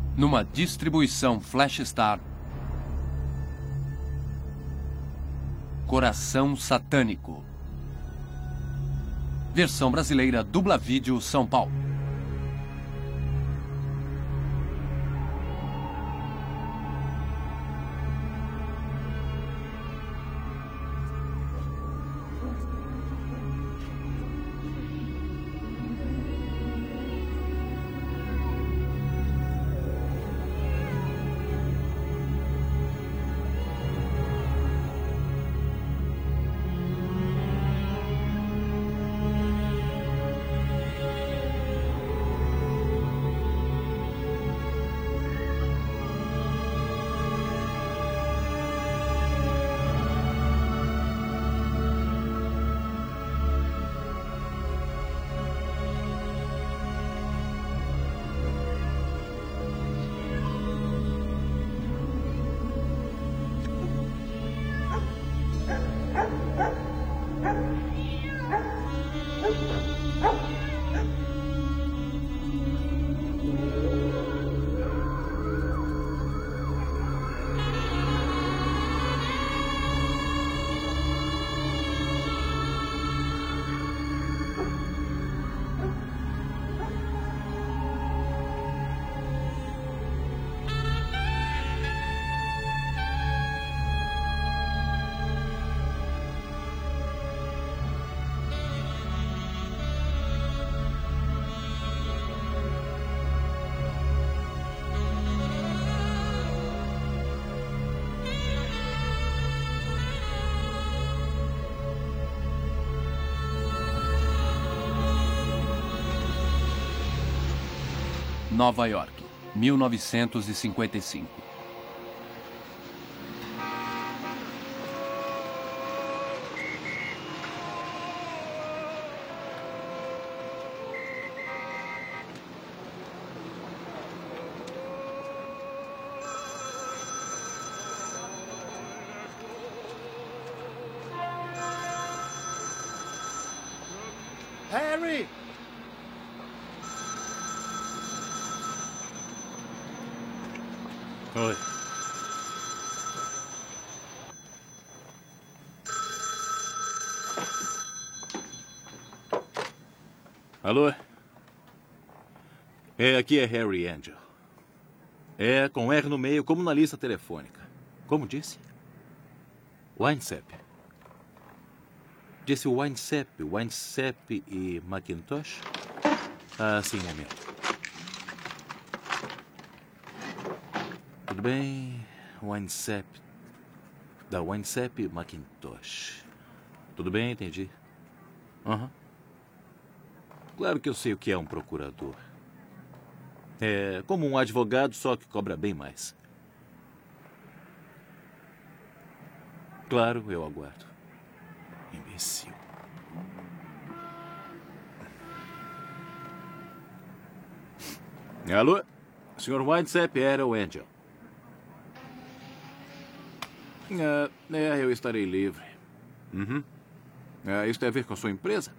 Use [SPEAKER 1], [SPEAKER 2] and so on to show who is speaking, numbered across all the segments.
[SPEAKER 1] Numa distribuição Flash Star. Coração Satânico. Versão brasileira Dubla Vídeo São Paulo. Nova York, 1955.
[SPEAKER 2] Harry!
[SPEAKER 3] Oi. Alô? Aqui é Harry Angel. Com R no meio, como na lista telefônica. Como disse? Winesap. Disse Winesap e Macintosh? Ah, sim, momento. Tudo bem, Winesap. Da Winesap Macintosh. Tudo bem, entendi. Aham. Claro que eu sei o que é um procurador. É como um advogado, só que cobra bem mais. Claro, eu aguardo. Imbecil. Alô? Sr. Winesap, era o Angel. Eu estarei livre. Uhum. Isso tem a ver com a sua empresa?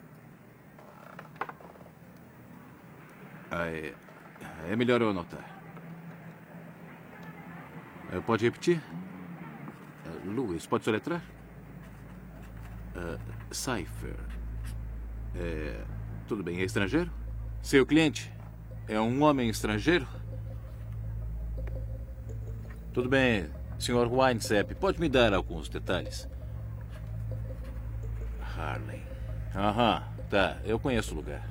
[SPEAKER 3] É melhor eu anotar. Pode repetir? Lewis, pode soletrar? Cypher. Tudo bem, é estrangeiro? Seu cliente é um homem estrangeiro? Tudo bem, Sr. Winesap, pode me dar alguns detalhes? Harlem. Aham, tá, eu conheço o lugar.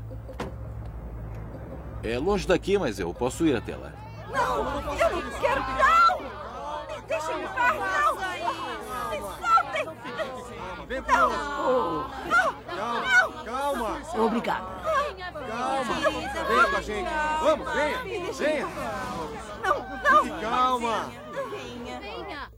[SPEAKER 3] É longe daqui, mas eu posso ir até lá.
[SPEAKER 4] Não, eu não quero, não! Me deixem em paz, não! Me soltem! Não! Não!
[SPEAKER 2] Calma!
[SPEAKER 4] Obrigada.
[SPEAKER 2] Calma! Vem com a gente! Vamos, venha! Venha!
[SPEAKER 4] Não!
[SPEAKER 2] Calma!
[SPEAKER 4] Venha!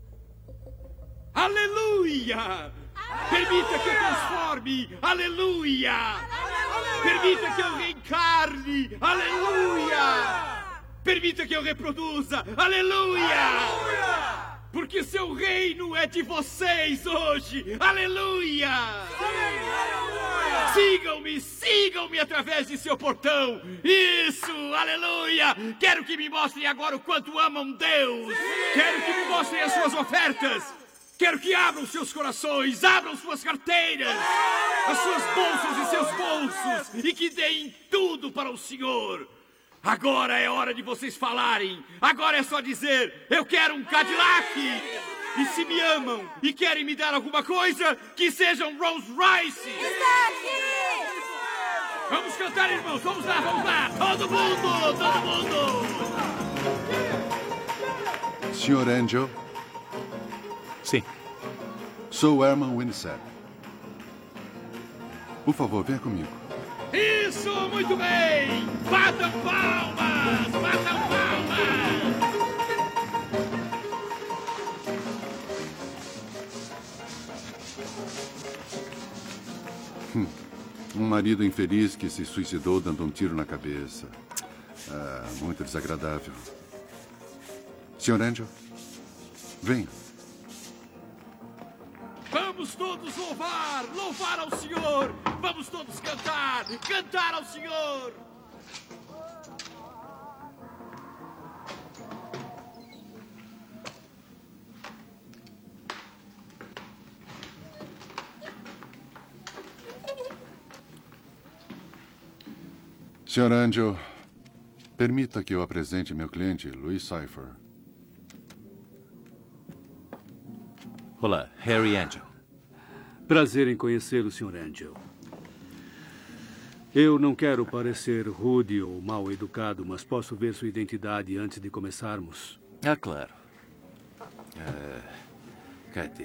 [SPEAKER 5] Aleluia! Permita que eu transforme! Aleluia! Permita que eu reencarne! Aleluia! Permita que eu reproduza! Aleluia! Porque seu reino é de vocês hoje! Aleluia! Sigam-me através de seu portão. Isso, aleluia. Quero que me mostrem agora o quanto amam Deus. Quero que me mostrem as suas ofertas. Quero que abram seus corações, abram suas carteiras, as suas bolsas e seus bolsos, e que deem tudo para o Senhor. Agora é hora de vocês falarem. Agora é só dizer, eu quero um Cadillac. E se me amam e querem me dar alguma coisa, que sejam Rolls Royce.
[SPEAKER 4] Está aqui!
[SPEAKER 5] Vamos cantar, irmãos. Vamos lá. Todo mundo.
[SPEAKER 6] Sr. Angel,
[SPEAKER 3] Sim.
[SPEAKER 6] sou Herman Winsett. Por favor, venha comigo.
[SPEAKER 5] Isso, muito bem. Batam palmas.
[SPEAKER 6] Um marido infeliz que se suicidou dando um tiro na cabeça. Muito desagradável. Sr. Angel, venha.
[SPEAKER 5] Vamos todos louvar ao Senhor. Vamos todos cantar ao Senhor.
[SPEAKER 6] Sr. Angel, permita que eu apresente meu cliente, Louis Cypher.
[SPEAKER 3] Olá, Harry Angel.
[SPEAKER 7] Prazer em conhecê-lo, Sr. Angel. Eu não quero parecer rude ou mal educado, mas posso ver sua identidade antes de começarmos?
[SPEAKER 3] Ah, claro. Cadê?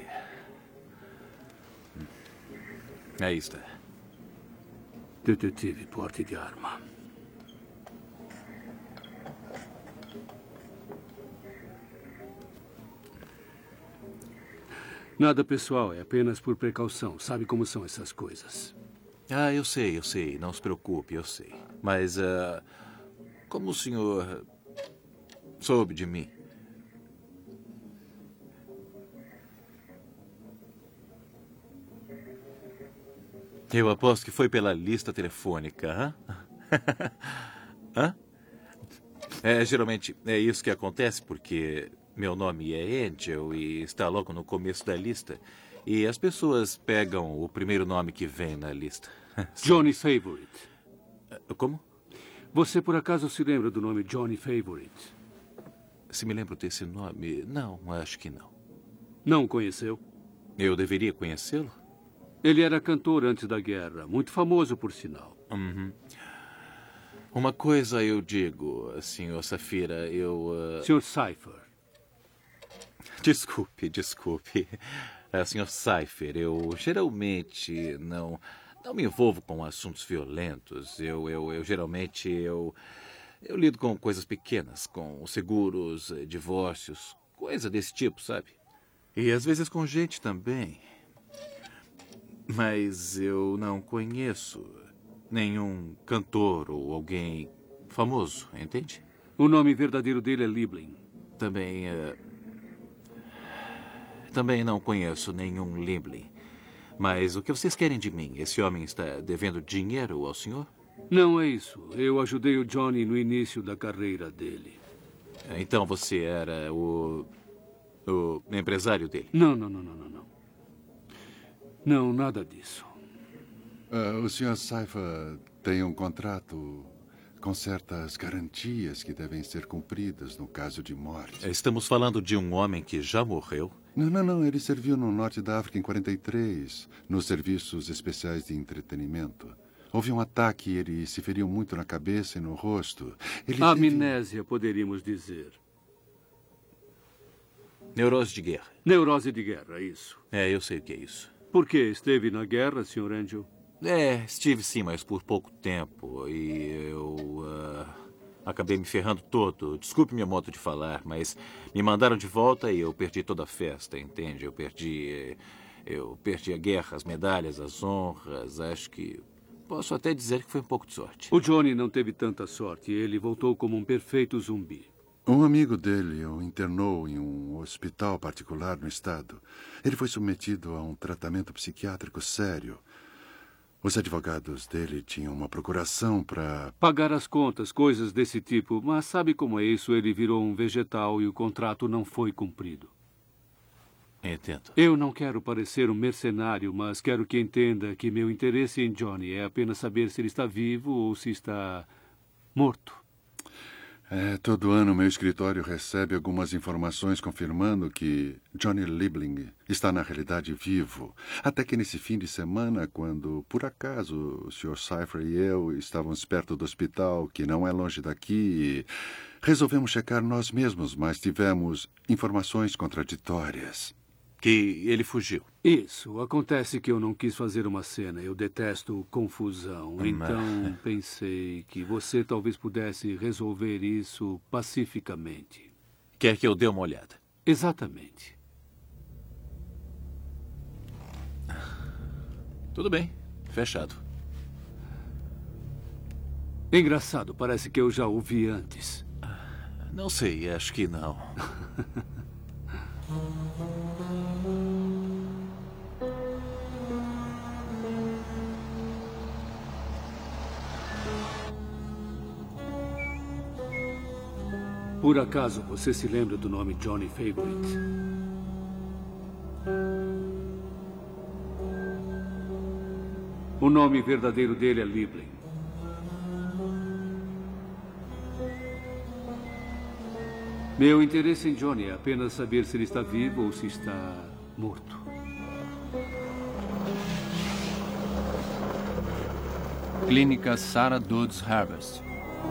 [SPEAKER 3] Aí está.
[SPEAKER 7] Detetive porte de arma. Nada pessoal, é apenas por precaução. Sabe como são essas coisas.
[SPEAKER 3] Ah, eu sei. Não se preocupe, eu sei. Mas, como o senhor soube de mim? Eu aposto que foi pela lista telefônica, hã? Geralmente é isso que acontece, porque meu nome é Angel e está logo no começo da lista. E as pessoas pegam o primeiro nome que vem na lista.
[SPEAKER 7] Johnny Favorite.
[SPEAKER 3] Como?
[SPEAKER 7] Você por acaso se lembra do nome Johnny Favorite?
[SPEAKER 3] Se me lembro desse nome, não, acho que não.
[SPEAKER 7] Não o conheceu? Eu
[SPEAKER 3] deveria conhecê-lo?
[SPEAKER 7] Ele era cantor antes da guerra, muito famoso por sinal.
[SPEAKER 3] Uhum. Uma coisa eu digo, Sr. Safira,
[SPEAKER 7] Sr. Cypher.
[SPEAKER 3] Desculpe. Sr. Cypher, eu geralmente não me envolvo com assuntos violentos. Eu geralmente lido com coisas pequenas, com seguros, divórcios, coisa desse tipo, sabe? E às vezes com gente também. Mas eu não conheço nenhum cantor ou alguém famoso, entende?
[SPEAKER 7] O nome verdadeiro dele é Liebling.
[SPEAKER 3] Também não conheço nenhum Liebling. Mas o que vocês querem de mim? Esse homem está devendo dinheiro ao senhor?
[SPEAKER 7] Não é isso. Eu ajudei o Johnny no início da carreira dele.
[SPEAKER 3] Então você era o empresário dele?
[SPEAKER 7] Não. Não, nada disso.
[SPEAKER 6] O Sr. Cypher tem um contrato com certas garantias que devem ser cumpridas no caso de morte.
[SPEAKER 3] Estamos falando de um homem que já morreu?
[SPEAKER 6] Não. Ele serviu no norte da África em 43, nos serviços especiais de entretenimento. Houve um ataque e ele se feriu muito na cabeça e no rosto.
[SPEAKER 7] Amnésia, poderíamos dizer.
[SPEAKER 3] Neurose de guerra.
[SPEAKER 7] Neurose de guerra, isso.
[SPEAKER 3] Eu sei o que é isso.
[SPEAKER 7] Por quê? Esteve na guerra, Sr. Angel?
[SPEAKER 3] Estive sim, mas por pouco tempo. E eu acabei me ferrando todo. Desculpe meu modo de falar, mas me mandaram de volta e eu perdi toda a festa, entende? Eu perdi a guerra, as medalhas, as honras. Acho que posso até dizer que foi um pouco de sorte.
[SPEAKER 7] O Johnny não teve tanta sorte. Ele voltou como um perfeito zumbi.
[SPEAKER 6] Um amigo dele o internou em um hospital particular no estado. Ele foi submetido a um tratamento psiquiátrico sério. Os advogados dele tinham uma procuração para...
[SPEAKER 7] Pagar as contas, coisas desse tipo. Mas sabe como é isso? Ele virou um vegetal e o contrato não foi cumprido.
[SPEAKER 3] Entendo.
[SPEAKER 7] Eu não quero parecer um mercenário, mas quero que entenda que meu interesse em Johnny é apenas saber se ele está vivo ou se está morto.
[SPEAKER 6] Todo ano meu escritório recebe algumas informações confirmando que Johnny Liebling está na realidade vivo. Até que nesse fim de semana, quando, por acaso, o Sr. Cypher e eu estávamos perto do hospital, que não é longe daqui, resolvemos checar nós mesmos, mas tivemos informações contraditórias.
[SPEAKER 3] Que ele fugiu.
[SPEAKER 7] Isso. Acontece que eu não quis fazer uma cena. Eu detesto confusão. Então pensei que você talvez pudesse resolver isso pacificamente.
[SPEAKER 3] Quer que eu dê uma olhada?
[SPEAKER 7] Exatamente.
[SPEAKER 3] Tudo bem. Fechado.
[SPEAKER 7] Engraçado. Parece que eu já ouvi antes.
[SPEAKER 3] Não sei. Acho que não.
[SPEAKER 7] Por acaso você se lembra do nome Johnny Favorite? O nome verdadeiro dele é Liebling. Meu interesse em Johnny é apenas saber se ele está vivo ou se está morto.
[SPEAKER 1] Clínica Sarah Dodds Harvest.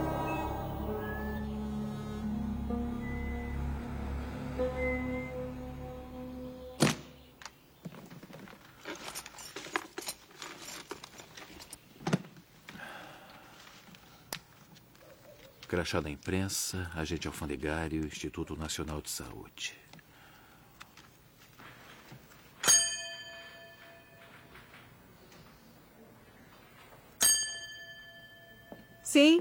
[SPEAKER 3] Crachá da imprensa, agente alfandegário, Instituto Nacional de Saúde.
[SPEAKER 4] Sim.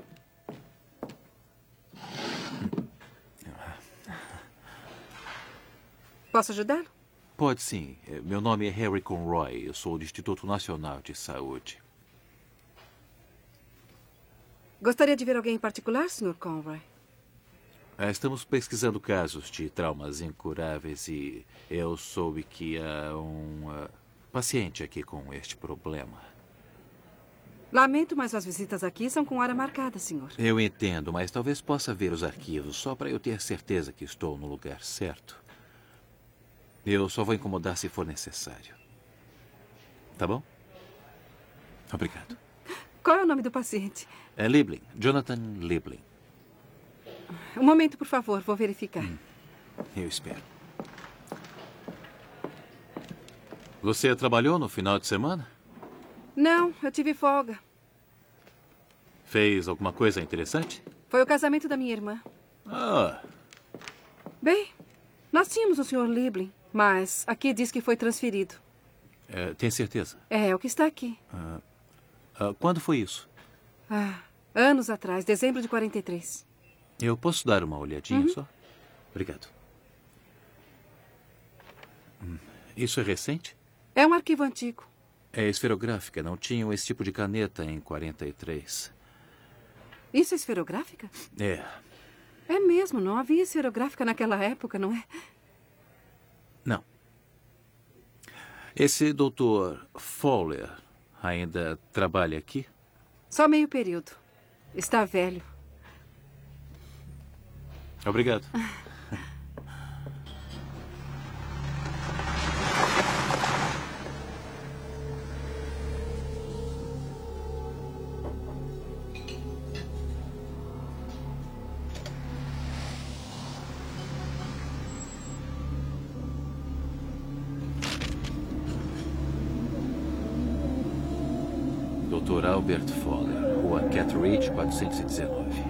[SPEAKER 4] Posso ajudá-lo?
[SPEAKER 3] Pode sim. Meu nome é Harry Conroy. Eu sou do Instituto Nacional de Saúde.
[SPEAKER 4] Gostaria de ver alguém em particular, Sr. Conroy?
[SPEAKER 3] Estamos pesquisando casos de traumas incuráveis e eu soube que há um paciente aqui com este problema.
[SPEAKER 4] Lamento, mas as visitas aqui são com hora marcada, senhor.
[SPEAKER 3] Eu entendo, mas talvez possa ver os arquivos só para eu ter certeza que estou no lugar certo. Eu só vou incomodar se for necessário. Tá bom? Obrigado.
[SPEAKER 4] Qual é o nome do paciente?
[SPEAKER 3] É Liebling. Jonathan Liebling.
[SPEAKER 4] Um momento, por favor. Vou verificar.
[SPEAKER 3] Eu espero. Você trabalhou no final de semana?
[SPEAKER 4] Não, eu tive folga.
[SPEAKER 3] Fez alguma coisa interessante?
[SPEAKER 4] Foi o casamento da minha irmã.
[SPEAKER 3] Ah,
[SPEAKER 4] Bem, nós tínhamos o Sr. Liebling, mas aqui diz que foi transferido.
[SPEAKER 3] tem certeza?
[SPEAKER 4] É o que está aqui.
[SPEAKER 3] Quando foi isso?
[SPEAKER 4] Anos atrás, dezembro de 43.
[SPEAKER 3] Eu posso dar uma olhadinha só? Obrigado. Isso é recente?
[SPEAKER 4] É um arquivo antigo.
[SPEAKER 3] É esferográfica. Não tinham esse tipo de caneta em 43.
[SPEAKER 4] Isso é esferográfica?
[SPEAKER 3] É.
[SPEAKER 4] É mesmo, não havia esferográfica naquela época, não é?
[SPEAKER 3] Não. Esse doutor Fowler ainda trabalha aqui?
[SPEAKER 4] Só meio período. Está velho.
[SPEAKER 3] Obrigado. Dr. Albert Fowler, Rua Catridge, 419.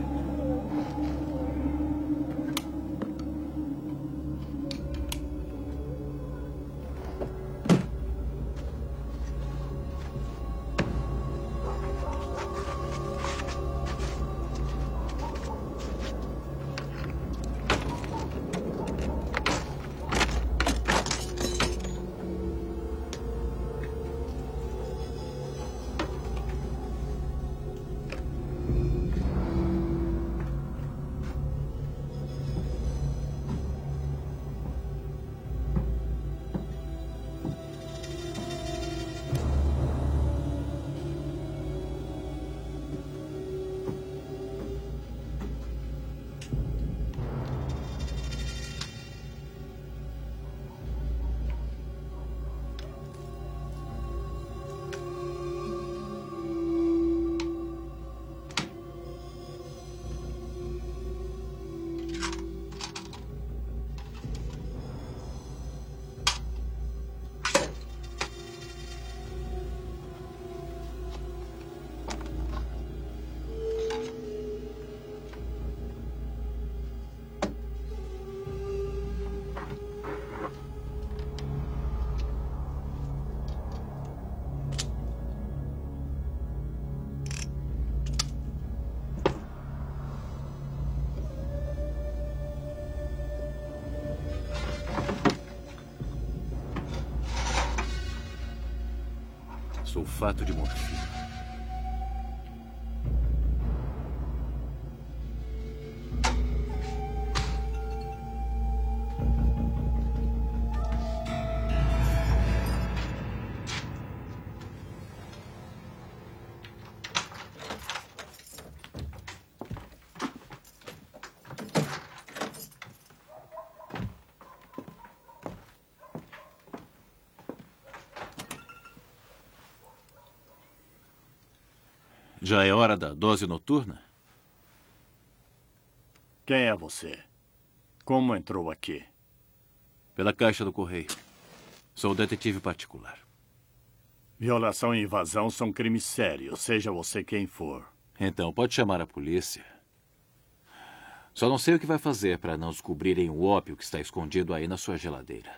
[SPEAKER 3] Sulfato de morfina. Já é hora da dose noturna?
[SPEAKER 8] Quem é você? Como entrou aqui?
[SPEAKER 3] Pela caixa do correio. Sou detetive particular.
[SPEAKER 8] Violação e invasão são crimes sérios, seja você quem for.
[SPEAKER 3] Então, pode chamar a polícia. Só não sei o que vai fazer para não descobrirem o ópio que está escondido aí na sua geladeira.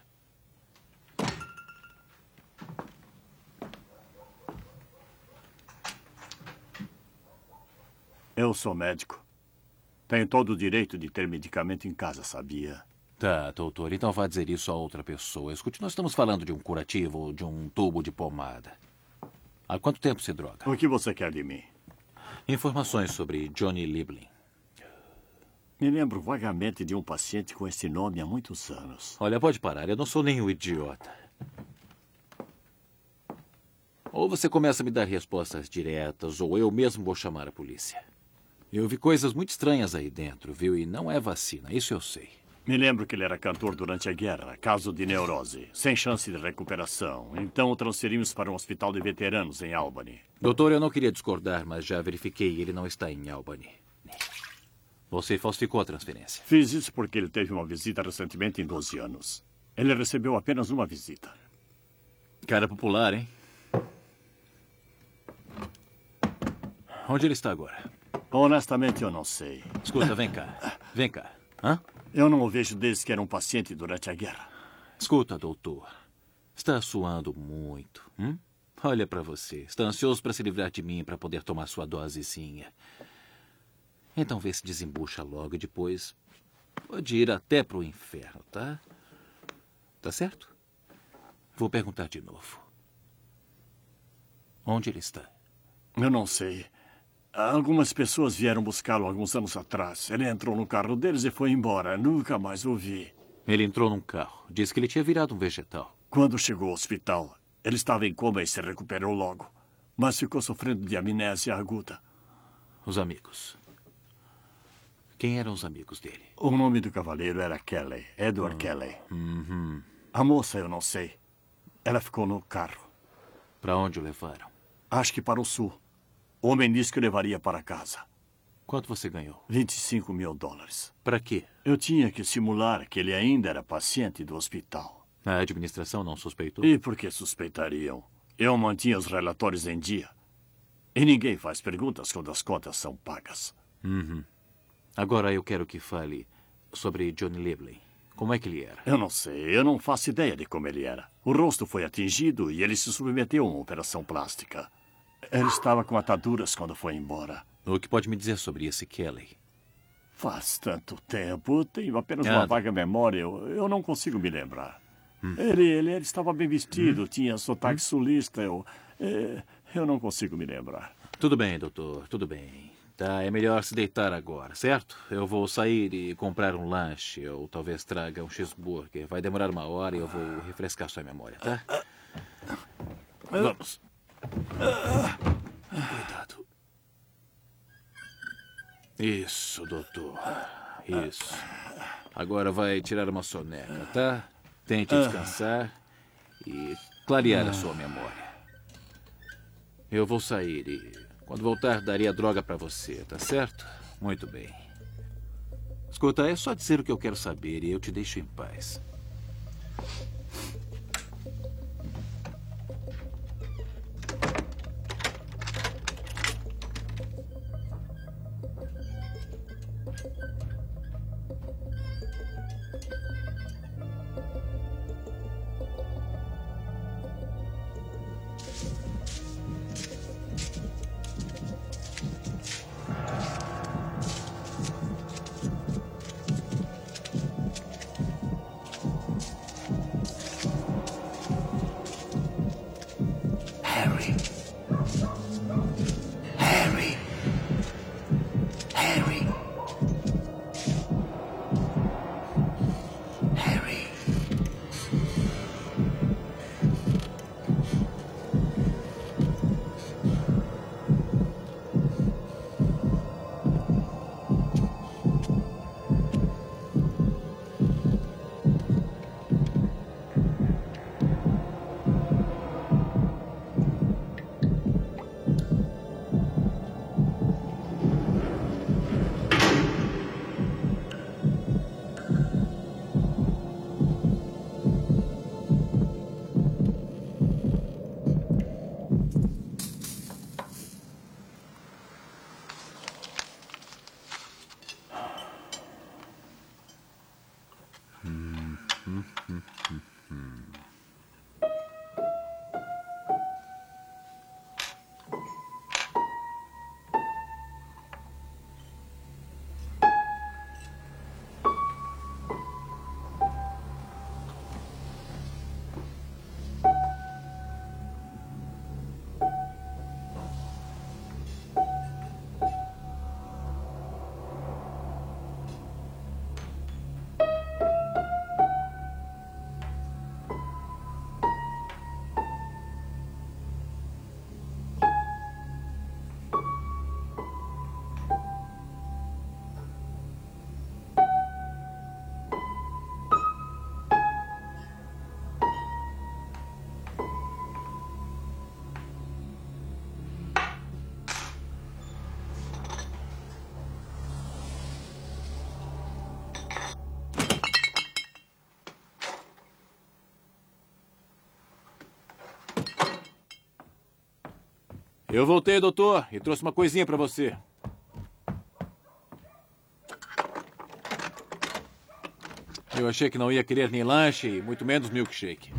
[SPEAKER 8] Eu sou médico. Tenho todo o direito de ter medicamento em casa, sabia?
[SPEAKER 3] Tá, doutor. Então vá dizer isso a outra pessoa. Escute, nós estamos falando de um curativo ou de um tubo de pomada. Há quanto tempo se droga?
[SPEAKER 8] O que você quer de mim?
[SPEAKER 3] Informações sobre Johnny Liebling.
[SPEAKER 8] Me lembro vagamente de um paciente com esse nome há muitos anos.
[SPEAKER 3] Olha, pode parar. Eu não sou nenhum idiota. Ou você começa a me dar respostas diretas, ou eu mesmo vou chamar a polícia. Eu vi coisas muito estranhas aí dentro, viu? E não é vacina, isso eu sei.
[SPEAKER 8] Me lembro que ele era cantor durante a guerra, caso de neurose, sem chance de recuperação. Então o transferimos para um hospital de veteranos em Albany.
[SPEAKER 3] Doutor, eu não queria discordar, mas já verifiquei, ele não está em Albany. Você falsificou a transferência.
[SPEAKER 8] Fiz isso porque ele teve uma visita recentemente em 12 anos. Ele recebeu apenas uma visita.
[SPEAKER 3] Cara popular, hein? Onde ele está agora?
[SPEAKER 8] Honestamente, eu não sei.
[SPEAKER 3] Escuta, vem cá. Vem cá. Hã?
[SPEAKER 8] Eu não o vejo desde que era um paciente durante a guerra.
[SPEAKER 3] Escuta, doutor. Está suando muito. Olha para você. Está ansioso para se livrar de mim, para poder tomar sua dosezinha. Então vê se desembucha logo e depois pode ir até para o inferno, tá? Tá certo? Vou perguntar de novo. Onde ele está?
[SPEAKER 8] Eu não sei. Algumas pessoas vieram buscá-lo alguns anos atrás. Ele entrou no carro deles e foi embora. Nunca mais o vi.
[SPEAKER 3] Ele entrou num carro. Disse que ele tinha virado um vegetal.
[SPEAKER 8] Quando chegou ao hospital, ele estava em coma e se recuperou logo. Mas ficou sofrendo de amnésia aguda.
[SPEAKER 3] Os amigos. Quem eram os amigos dele?
[SPEAKER 8] O nome do cavaleiro era Kelly. Edward Kelly.
[SPEAKER 3] Uhum.
[SPEAKER 8] A moça, eu não sei. Ela ficou no carro.
[SPEAKER 3] Para onde o levaram?
[SPEAKER 8] Acho que para o sul. O homem disse que o levaria para casa.
[SPEAKER 3] Quanto você ganhou?
[SPEAKER 8] $25 mil.
[SPEAKER 3] Para quê?
[SPEAKER 8] Eu tinha que simular que ele ainda era paciente do hospital.
[SPEAKER 3] A administração não suspeitou?
[SPEAKER 8] E por que suspeitariam? Eu mantinha os relatórios em dia. E ninguém faz perguntas quando as contas são pagas.
[SPEAKER 3] Uhum. Agora eu quero que fale sobre Johnny Liebling. Como é que ele era?
[SPEAKER 8] Eu não sei. Eu não faço ideia de como ele era. O rosto foi atingido e ele se submeteu a uma operação plástica. Ele estava com ataduras quando foi embora.
[SPEAKER 3] O que pode me dizer sobre esse Kelly?
[SPEAKER 8] Faz tanto tempo. Tenho apenas uma vaga memória. Eu não consigo me lembrar. Ele estava bem vestido, tinha sotaque sulista. Eu não consigo me lembrar.
[SPEAKER 3] Tudo bem, doutor. Tudo bem. Tá, é melhor se deitar agora, certo? Eu vou sair e comprar um lanche, ou talvez traga um cheeseburger. Vai demorar 1 hora e eu vou refrescar sua memória, tá? Vamos. Cuidado. Isso, doutor. Isso. Agora vai tirar uma soneca, tá? Tente descansar e clarear a sua memória. Eu vou sair e... quando voltar, daria droga para você, tá certo? Muito bem. Escuta, é só dizer o que eu quero saber e eu te deixo em paz.
[SPEAKER 9] Harry.
[SPEAKER 3] Harry. Harry.
[SPEAKER 9] Eu voltei, doutor, e trouxe uma coisinha pra você. Eu achei que não ia querer nem lanche, e muito menos milkshake.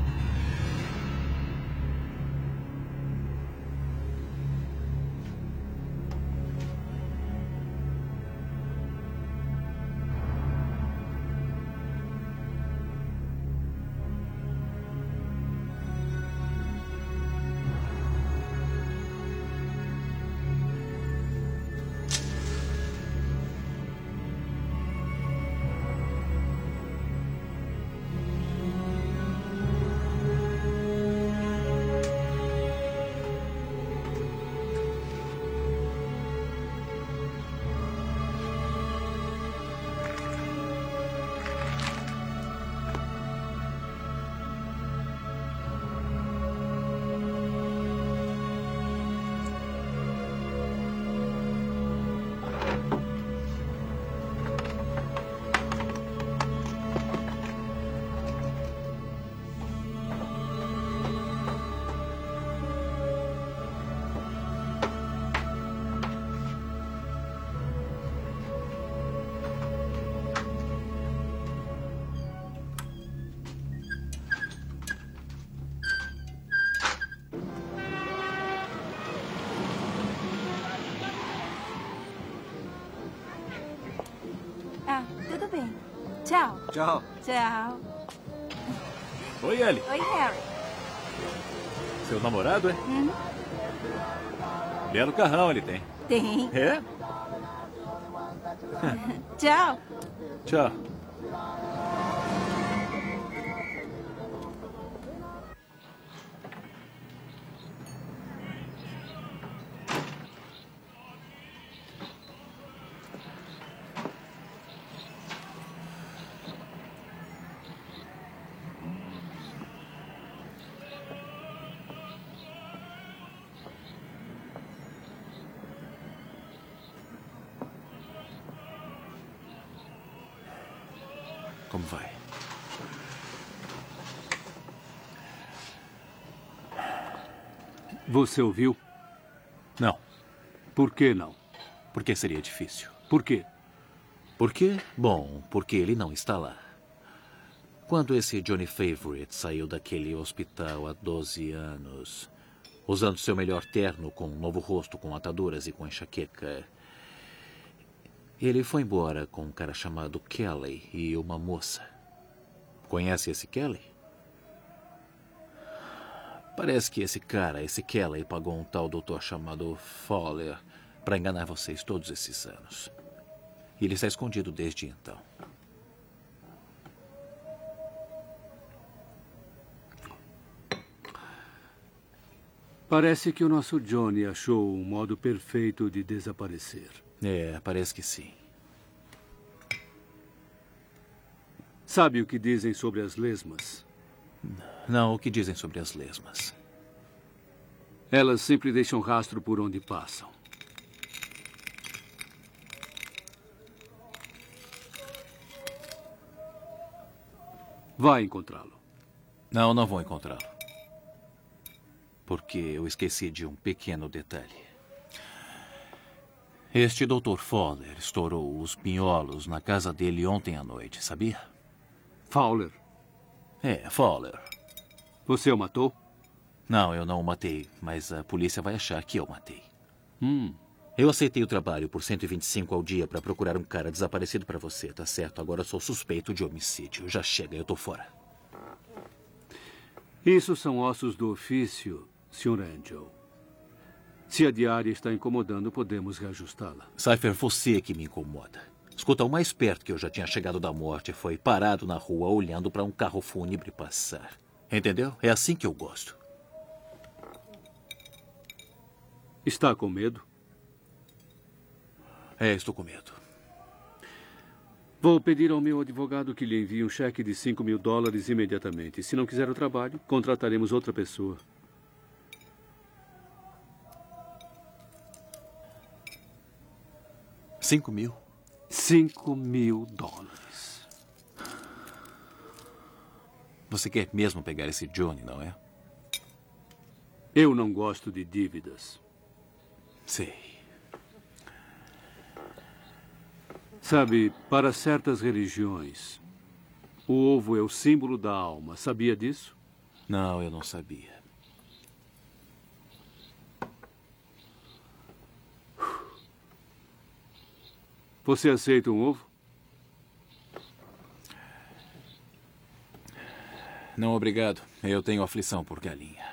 [SPEAKER 4] Tudo bem. Tchau.
[SPEAKER 2] Tchau.
[SPEAKER 4] Tchau.
[SPEAKER 9] Oi, Ellie.
[SPEAKER 4] Oi, Harry.
[SPEAKER 9] Seu namorado, é? Belo carrão ele tem.
[SPEAKER 4] Tem.
[SPEAKER 9] É?
[SPEAKER 4] Tchau.
[SPEAKER 9] Tchau. Como vai?
[SPEAKER 7] Você ouviu?
[SPEAKER 9] Não.
[SPEAKER 7] Por que não?
[SPEAKER 9] Porque seria difícil.
[SPEAKER 7] Por quê?
[SPEAKER 3] Por quê? Bom, porque ele não está lá. Quando esse Johnny Favorite saiu daquele hospital há 12 anos, usando seu melhor terno com um novo rosto, com ataduras e com enxaqueca, ele foi embora com um cara chamado Kelly e uma moça. Conhece esse Kelly? Parece que esse Kelly, pagou um tal doutor chamado Fowler para enganar vocês todos esses anos. E ele está escondido desde então.
[SPEAKER 7] Parece que o nosso Johnny achou um modo perfeito de desaparecer.
[SPEAKER 3] É, parece que sim.
[SPEAKER 7] Sabe o que dizem sobre as lesmas?
[SPEAKER 3] Não, o que dizem sobre as lesmas?
[SPEAKER 7] Elas sempre deixam rastro por onde passam. Vai encontrá-lo.
[SPEAKER 3] Não, não vou encontrá-lo. Porque eu esqueci de um pequeno detalhe. Este Dr. Fowler estourou os pinholos na casa dele ontem à noite, sabia?
[SPEAKER 7] Fowler?
[SPEAKER 3] É, Fowler.
[SPEAKER 7] Você o matou?
[SPEAKER 3] Não, eu não o matei, mas a polícia vai achar que eu matei. Eu aceitei o trabalho por 125 ao dia para procurar um cara desaparecido para você, tá certo? Agora eu sou suspeito de homicídio. Já chega, eu tô fora.
[SPEAKER 7] Isso são ossos do ofício, Sr. Angel. Se a diária está incomodando, podemos reajustá-la.
[SPEAKER 3] Cypher, você que me incomoda. Escuta, o mais perto que eu já tinha chegado da morte foi parado na rua olhando para um carro fúnebre passar. Entendeu? É assim que eu gosto.
[SPEAKER 7] Está com medo?
[SPEAKER 3] É, estou com medo.
[SPEAKER 7] Vou pedir ao meu advogado que lhe envie um cheque de $5.000 imediatamente. Se não quiser o trabalho, contrataremos outra pessoa.
[SPEAKER 3] $5.000?
[SPEAKER 7] $5.000.
[SPEAKER 3] Você quer mesmo pegar esse Johnny, não é?
[SPEAKER 7] Eu não gosto de dívidas.
[SPEAKER 3] Sei.
[SPEAKER 7] Sabe, para certas religiões, o ovo é o símbolo da alma. Sabia disso?
[SPEAKER 3] Não, eu não sabia.
[SPEAKER 7] Você aceita um ovo?
[SPEAKER 3] Não, obrigado. Eu tenho aflição por galinha.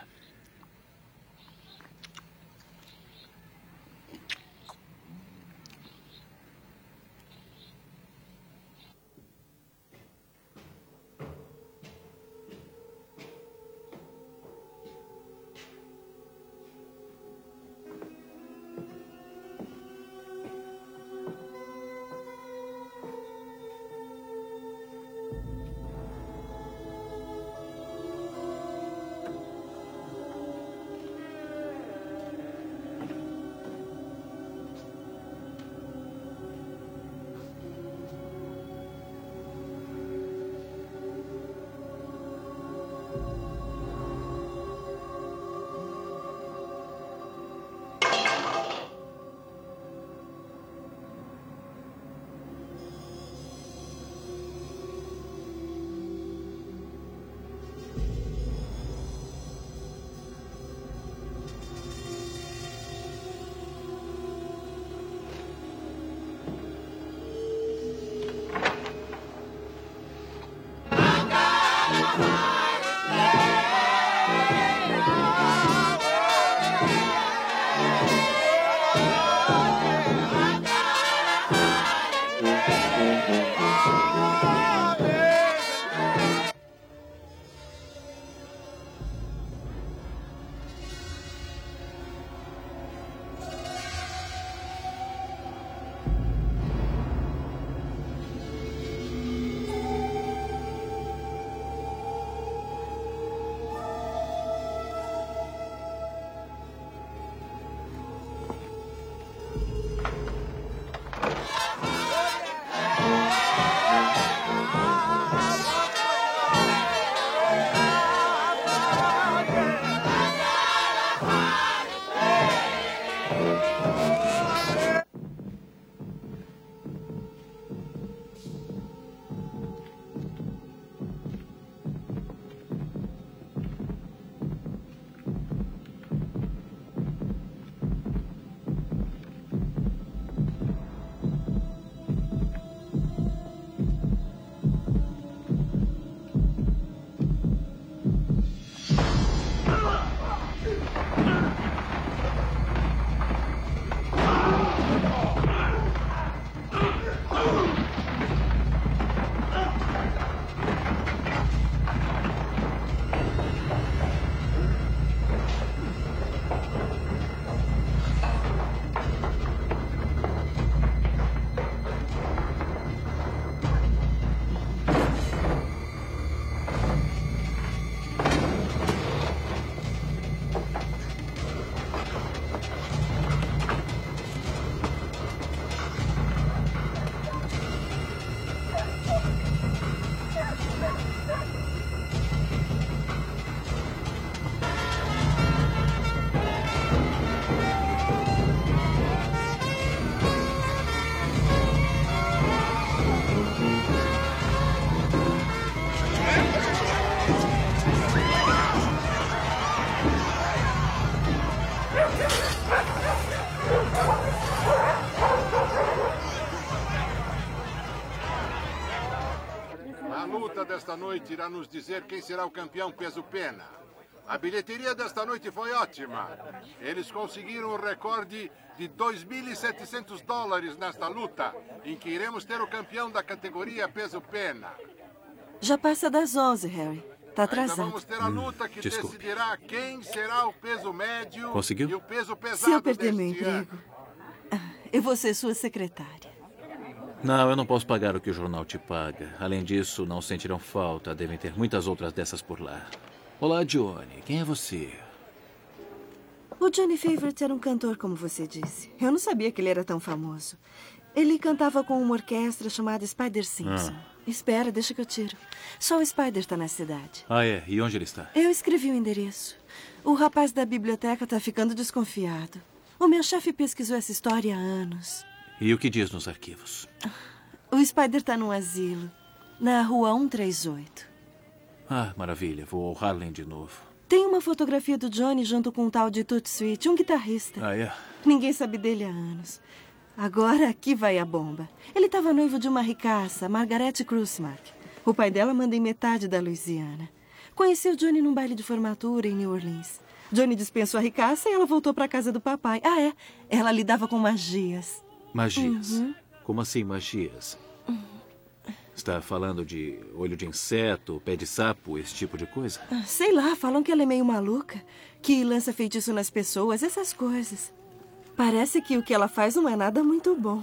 [SPEAKER 6] luta desta noite irá nos dizer quem será o campeão peso-pena. A bilheteria desta noite foi ótima. Eles conseguiram o recorde de $2.700 nesta luta, em que iremos ter o campeão da categoria peso-pena.
[SPEAKER 4] Já passa das 11, Harry. Tá atrasado.
[SPEAKER 6] Ainda vamos ter a luta que decidirá quem será o peso médio e o peso pesado.
[SPEAKER 4] Se eu perder meu emprego, eu vou ser sua secretária.
[SPEAKER 3] Não, eu não posso pagar o que o jornal te paga. Além disso, não sentirão falta. Devem ter muitas outras dessas por lá. Olá, Johnny. Quem é você?
[SPEAKER 4] O Johnny Favorite era um cantor, como você disse. Eu não sabia que ele era tão famoso. Ele cantava com uma orquestra chamada Spider Simpson. Espera, deixa que eu tiro. Só o Spider tá na cidade.
[SPEAKER 3] Ah, é? E onde ele está?
[SPEAKER 4] Eu escrevi o endereço. O rapaz da biblioteca tá ficando desconfiado. O meu chefe pesquisou essa história há anos.
[SPEAKER 3] E o que diz nos arquivos?
[SPEAKER 4] O Spider tá num asilo, na rua 138.
[SPEAKER 3] Ah, maravilha. Vou ao Harlem de novo.
[SPEAKER 4] Tem uma fotografia do Johnny junto com um tal de Toot Sweet, um guitarrista.
[SPEAKER 3] Ah, é?
[SPEAKER 4] Ninguém sabe dele há anos. Agora aqui vai a bomba. Ele estava noivo de uma ricaça, Margaret Krusmark. O pai dela manda em metade da Louisiana. Conheceu Johnny num baile de formatura em New Orleans. Johnny dispensou a ricaça e ela voltou para a casa do papai. Ah, é? Ela lidava com magias.
[SPEAKER 3] Magias? Como assim magias? Está falando de olho de inseto, pé de sapo, esse tipo de coisa?
[SPEAKER 4] Sei lá, falam que ela é meio maluca, que lança feitiço nas pessoas, essas coisas. Parece que o que ela faz não é nada muito bom.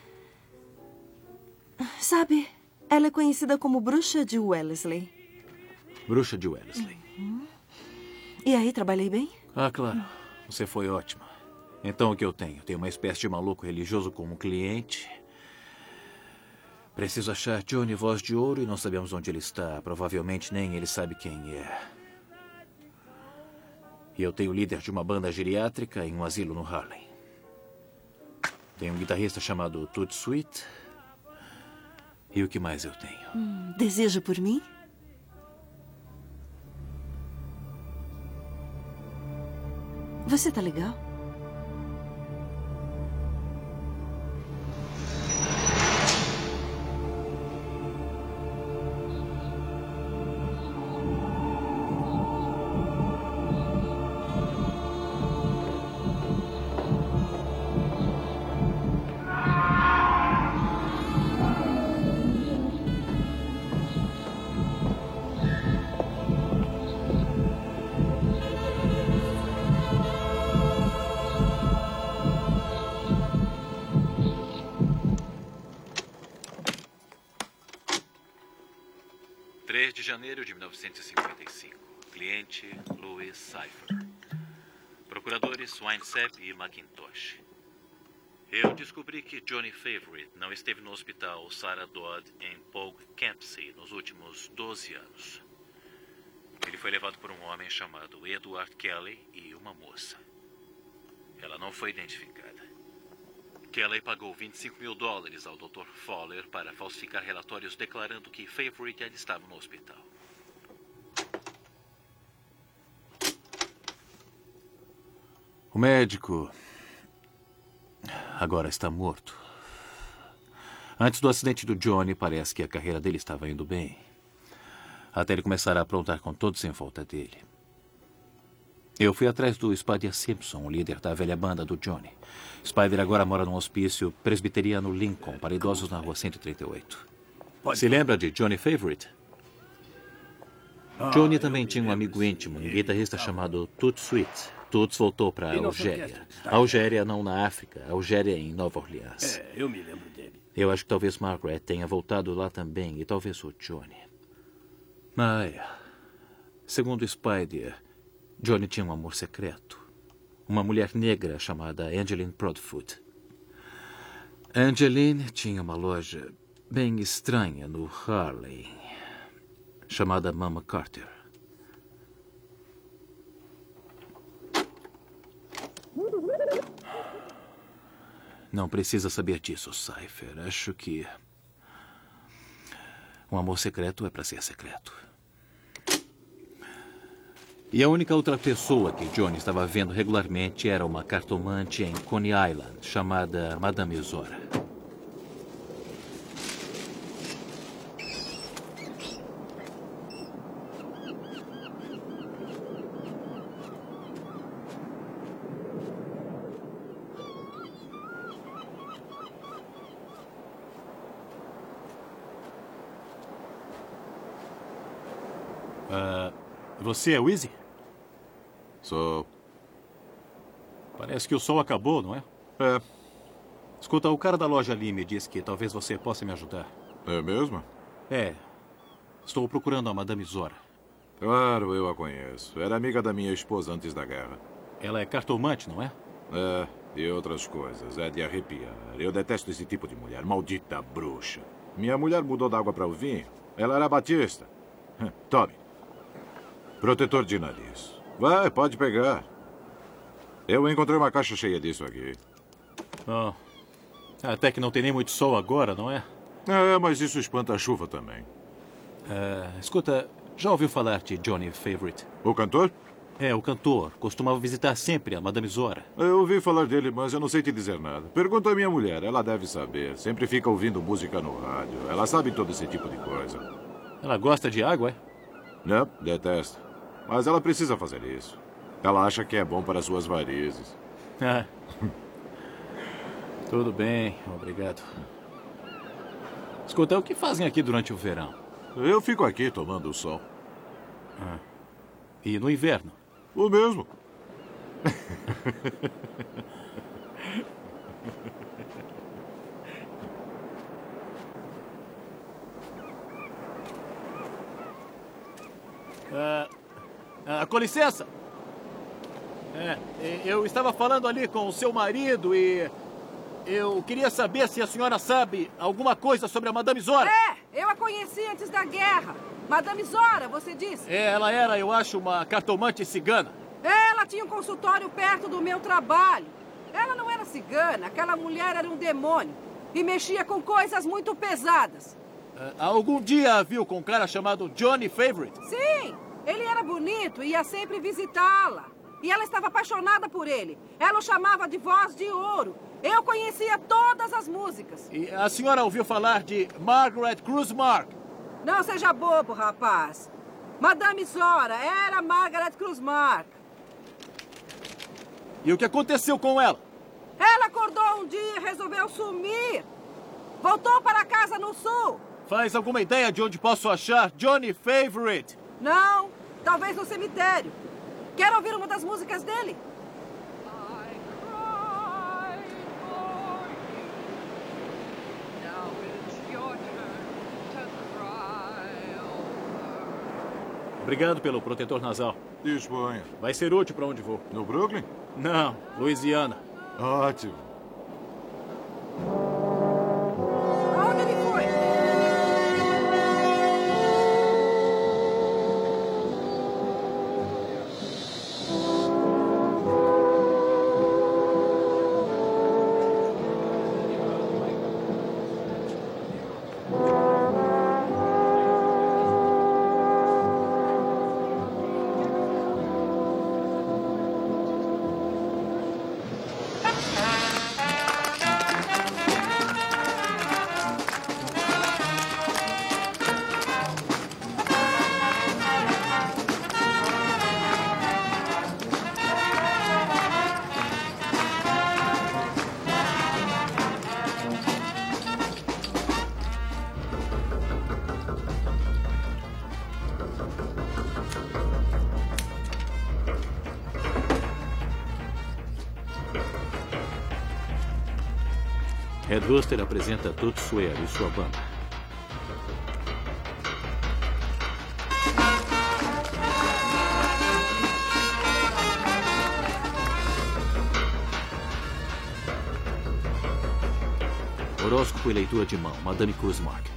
[SPEAKER 4] Sabe, ela é conhecida como Bruxa de Wellesley.
[SPEAKER 3] Bruxa de Wellesley.
[SPEAKER 4] E aí, trabalhei bem?
[SPEAKER 3] Ah, claro. Você foi ótima. Então, o que eu tenho? Tenho uma espécie de maluco religioso como cliente. Preciso achar Johnny Voz de Ouro e não sabemos onde ele está. Provavelmente nem ele sabe quem é. E eu tenho o líder de uma banda geriátrica em um asilo no Harlem. Tenho um guitarrista chamado Toot Sweet. E o que mais eu tenho?
[SPEAKER 4] Desejo por mim? Você tá legal?
[SPEAKER 3] De janeiro de 1955. Cliente Louis Cypher. Procuradores Winesap e McIntosh. Eu descobri que Johnny Favorite não esteve no hospital Sarah Dodd em Poughkeepsie nos últimos 12 anos. Ele foi levado por um homem chamado Edward Kelly e uma moça. Ela não foi identificada. Kelly pagou $25 mil ao Dr. Fowler para falsificar relatórios declarando que Favorite ainda estava no hospital. O médico agora está morto. Antes do acidente do Johnny, parece que a carreira dele estava indo bem. Até ele começar a aprontar com todos em volta dele. Eu fui atrás do Spider Simpson, o líder da velha banda do Johnny. Spider agora mora num hospício presbiteriano Lincoln para idosos na rua 138. Se lembra de Johnny Favorite? Johnny também tinha um amigo íntimo, um guitarrista chamado Toot Sweet. Toots voltou para a Algéria. Algéria não na África, Algéria em Nova Orleans.
[SPEAKER 10] Eu me lembro dele.
[SPEAKER 3] Eu acho que talvez Margaret tenha voltado lá também, e talvez o Johnny. Segundo Spider, Johnny tinha um amor secreto. Uma mulher negra chamada Angeline Proudfoot. Angeline tinha uma loja bem estranha no Harlem, chamada Mama Carter. Não precisa saber disso, Cypher. Acho que um amor secreto é para ser secreto. E a única outra pessoa que Johnny estava vendo regularmente era uma cartomante em Coney Island, chamada Madame Zora.
[SPEAKER 9] Você é o Easy?
[SPEAKER 10] Sou.
[SPEAKER 9] Parece que o sol acabou, não é?
[SPEAKER 10] É.
[SPEAKER 9] Escuta, o cara da loja ali me disse que talvez você possa me ajudar.
[SPEAKER 10] É mesmo?
[SPEAKER 9] É. Estou procurando a Madame Zora.
[SPEAKER 10] Claro, eu a conheço. Era amiga da minha esposa antes da guerra.
[SPEAKER 9] Ela é cartomante, não é?
[SPEAKER 10] É, e outras coisas. É de arrepiar. Eu detesto esse tipo de mulher. Maldita bruxa. Minha mulher mudou da água para o vinho. Ela era batista. Tome. Protetor de nariz. Vai, pode pegar. Eu encontrei uma caixa cheia disso aqui.
[SPEAKER 9] Oh. Até que não tem nem muito sol agora, não é?
[SPEAKER 10] É, mas isso espanta a chuva também.
[SPEAKER 9] Escuta, já ouviu falar de Johnny Favorite?
[SPEAKER 10] O cantor?
[SPEAKER 9] É, o cantor. Costumava visitar sempre a Madame Zora.
[SPEAKER 10] Eu ouvi falar dele, mas eu não sei te dizer nada. Pergunta à minha mulher, ela deve saber. Sempre fica ouvindo música no rádio. Ela sabe todo esse tipo de coisa.
[SPEAKER 9] Ela gosta de água, é?
[SPEAKER 10] Não, detesta. Mas ela precisa fazer isso. Ela acha que é bom para suas varizes.
[SPEAKER 9] Ah. Tudo bem, obrigado. Escuta, o que fazem aqui durante o verão?
[SPEAKER 10] Eu fico aqui tomando o sol.
[SPEAKER 9] E no inverno?
[SPEAKER 10] O mesmo.
[SPEAKER 9] Com licença. Eu estava falando ali com o seu marido e eu queria saber se a senhora sabe alguma coisa sobre a Madame Zora.
[SPEAKER 11] Eu a conheci antes da guerra. Madame Zora, você disse?
[SPEAKER 9] Ela era, eu acho, uma cartomante cigana.
[SPEAKER 11] Ela tinha um consultório perto do meu trabalho. Ela não era cigana, aquela mulher era um demônio. E mexia com coisas muito pesadas.
[SPEAKER 9] Algum dia a viu com um cara chamado Johnny Favorite?
[SPEAKER 11] Sim, ele era bonito e ia sempre visitá-la. E ela estava apaixonada por ele. Ela o chamava de Voz de Ouro. Eu conhecia todas as músicas.
[SPEAKER 9] E a senhora ouviu falar de Margaret Krusmark?
[SPEAKER 11] Não seja bobo, rapaz. Madame Zora era Margaret Krusmark.
[SPEAKER 9] E o que aconteceu com ela?
[SPEAKER 11] Ela acordou um dia e resolveu sumir. Voltou para casa no sul.
[SPEAKER 9] Faz alguma ideia de onde posso achar Johnny Favorite?
[SPEAKER 11] Não, talvez no cemitério. Quer ouvir uma das músicas dele?
[SPEAKER 9] Obrigado pelo protetor nasal.
[SPEAKER 10] Disponha.
[SPEAKER 9] Vai ser útil para onde vou.
[SPEAKER 10] No Brooklyn?
[SPEAKER 9] Não, Louisiana.
[SPEAKER 10] Ótimo.
[SPEAKER 11] Aonde ele foi?
[SPEAKER 9] Red Rooster apresenta Toots Swear e sua banda. Horóscopo e leitura de mão, Madame Krusmark.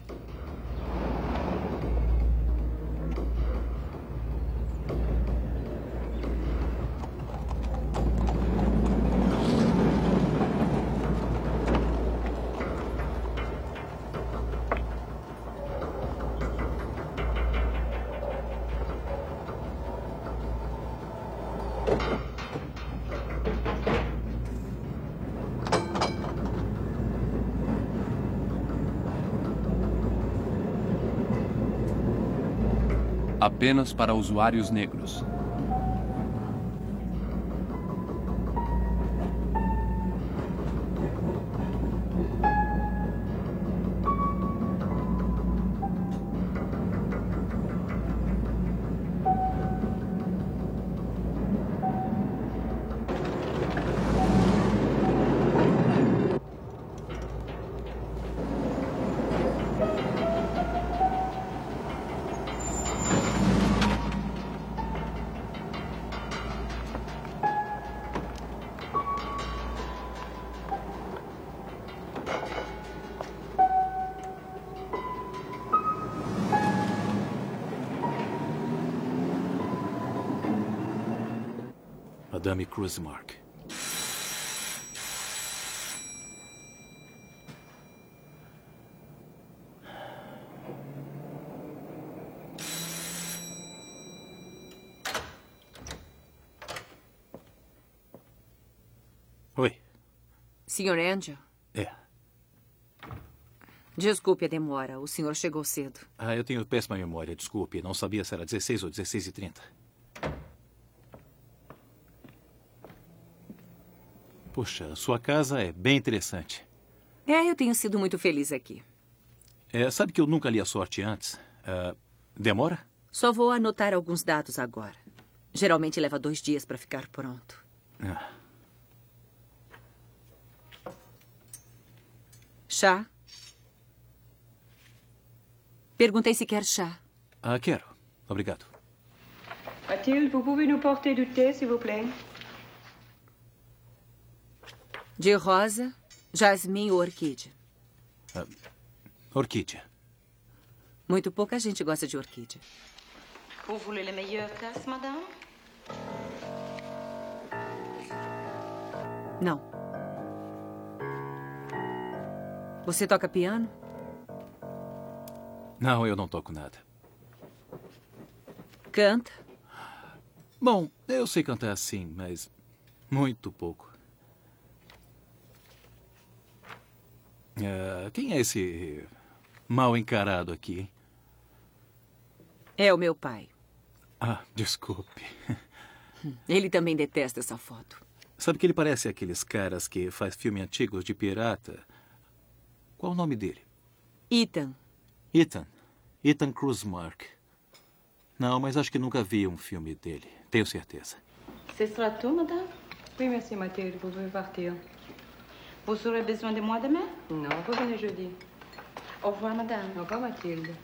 [SPEAKER 1] Apenas para usuários negros.
[SPEAKER 3] Madame Krusmark. Oi.
[SPEAKER 12] Sr. Angel?
[SPEAKER 3] É.
[SPEAKER 12] Desculpe a demora. O senhor chegou cedo.
[SPEAKER 3] Eu tenho péssima memória, desculpe. Não sabia se era 16 ou 16h30. Puxa, sua casa é bem interessante.
[SPEAKER 12] Eu tenho sido muito feliz aqui.
[SPEAKER 3] Sabe que eu nunca li a sorte antes? Demora?
[SPEAKER 12] Só vou anotar alguns dados agora. Geralmente leva 2 dias para ficar pronto. Chá? Perguntei se quer chá.
[SPEAKER 3] Quero. Obrigado.
[SPEAKER 13] Mathilde, vous pouvez nous porter du thé, s'il vous plaît?
[SPEAKER 12] De rosa, jasmim ou orquídea?
[SPEAKER 3] Orquídea.
[SPEAKER 12] Muito pouca gente gosta de orquídea.
[SPEAKER 13] Vous voulez les meilleures tasses, madame?
[SPEAKER 12] Não. Você toca piano?
[SPEAKER 3] Não, eu não toco nada.
[SPEAKER 12] Canta?
[SPEAKER 3] Bom, eu sei cantar sim, mas muito pouco. Quem é esse mal encarado aqui?
[SPEAKER 12] É o meu pai.
[SPEAKER 3] Desculpe.
[SPEAKER 12] Ele também detesta essa foto.
[SPEAKER 3] Sabe que ele parece aqueles caras que faz filmes antigos de pirata? Qual o nome dele?
[SPEAKER 12] Ethan.
[SPEAKER 3] Ethan Krusmark. Não, mas acho que nunca vi um filme dele. Tenho certeza.
[SPEAKER 13] Ce sera tout, madame? Oui, merci, Mathilde. Vous pouvez partir. Vous aurez besoin de moi demain? Non, revenez jeudi. Au revoir, madame. Au revoir, Mathilde.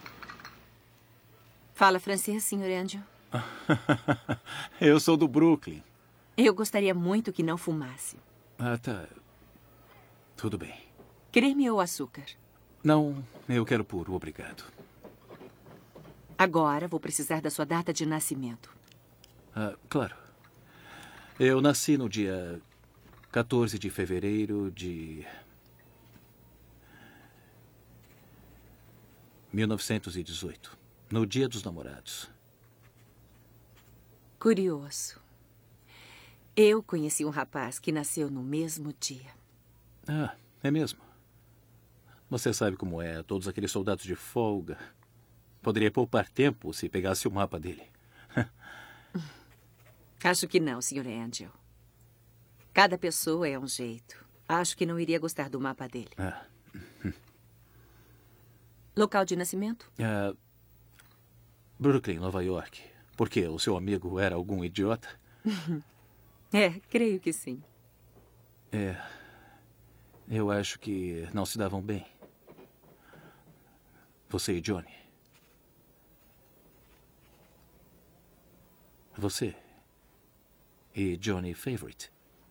[SPEAKER 12] Fala francês, Sr. Angel?
[SPEAKER 3] Eu sou do Brooklyn.
[SPEAKER 12] Eu gostaria muito que não fumasse.
[SPEAKER 3] Tá. Tudo bem.
[SPEAKER 12] Creme ou açúcar?
[SPEAKER 3] Não, eu quero puro, obrigado.
[SPEAKER 12] Agora vou precisar da sua data de nascimento.
[SPEAKER 3] Claro. Eu nasci no dia 14 de fevereiro de 1918, no Dia dos Namorados.
[SPEAKER 12] Curioso. Eu conheci um rapaz que nasceu no mesmo dia.
[SPEAKER 3] É mesmo? Você sabe como é, todos aqueles soldados de folga. Poderia poupar tempo se pegasse o mapa dele.
[SPEAKER 12] Acho que não, Sr. Angel. Cada pessoa é um jeito. Acho que não iria gostar do mapa dele. Local de nascimento?
[SPEAKER 3] Brooklyn, Nova York. Por quê? O seu amigo era algum idiota?
[SPEAKER 12] Creio que sim.
[SPEAKER 3] Eu acho que não se davam bem. Você e Johnny. Você e Johnny Favorite.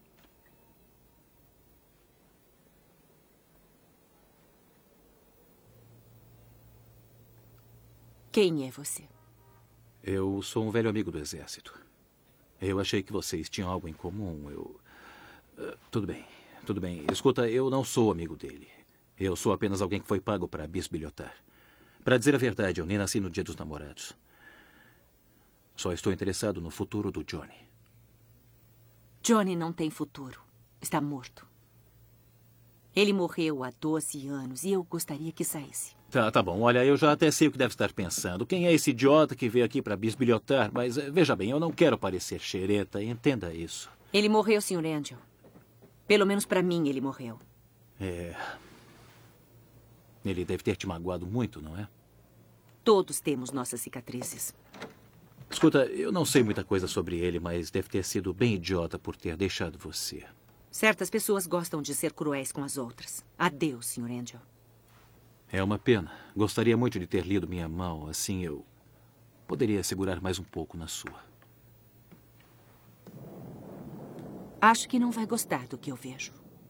[SPEAKER 12] Quem é você?
[SPEAKER 3] Eu sou um velho amigo do exército. Eu achei que vocês tinham algo em comum. Tudo bem, tudo bem. Escuta, eu não sou amigo dele. Eu sou apenas alguém que foi pago para bisbilhotar. Para dizer a verdade, eu nem nasci no Dia dos Namorados. Só estou interessado no futuro do Johnny.
[SPEAKER 12] Johnny não tem futuro. Está morto. Ele morreu há 12 anos e eu gostaria que saísse.
[SPEAKER 3] Tá bom. Olha, eu já até sei o que deve estar pensando. Quem é esse idiota que veio aqui para bisbilhotar? Mas veja bem, eu não quero parecer xereta. Entenda isso.
[SPEAKER 12] Ele morreu, Sr. Angel. Pelo menos para mim, ele morreu.
[SPEAKER 3] Ele deve ter te magoado muito, não é?
[SPEAKER 12] Todos temos nossas cicatrizes.
[SPEAKER 3] Escuta, eu não sei muita coisa sobre ele, mas deve ter sido bem idiota por ter deixado você.
[SPEAKER 12] Certas pessoas gostam de ser cruéis com as outras. Adeus, Sr. Angel.
[SPEAKER 3] É uma pena. Gostaria muito de ter lido minha mão. Assim eu poderia segurar mais um pouco na sua.
[SPEAKER 12] Acho que não vai gostar do que eu vejo.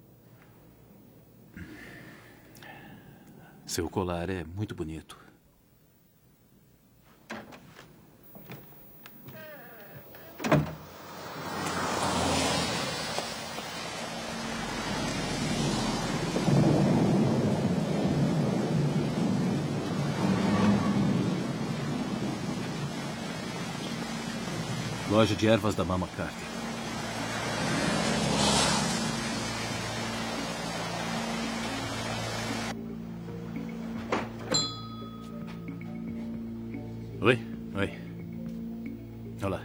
[SPEAKER 3] Seu colar é muito bonito. Loja de ervas da Mama Carter. Oi? Oi. Olá.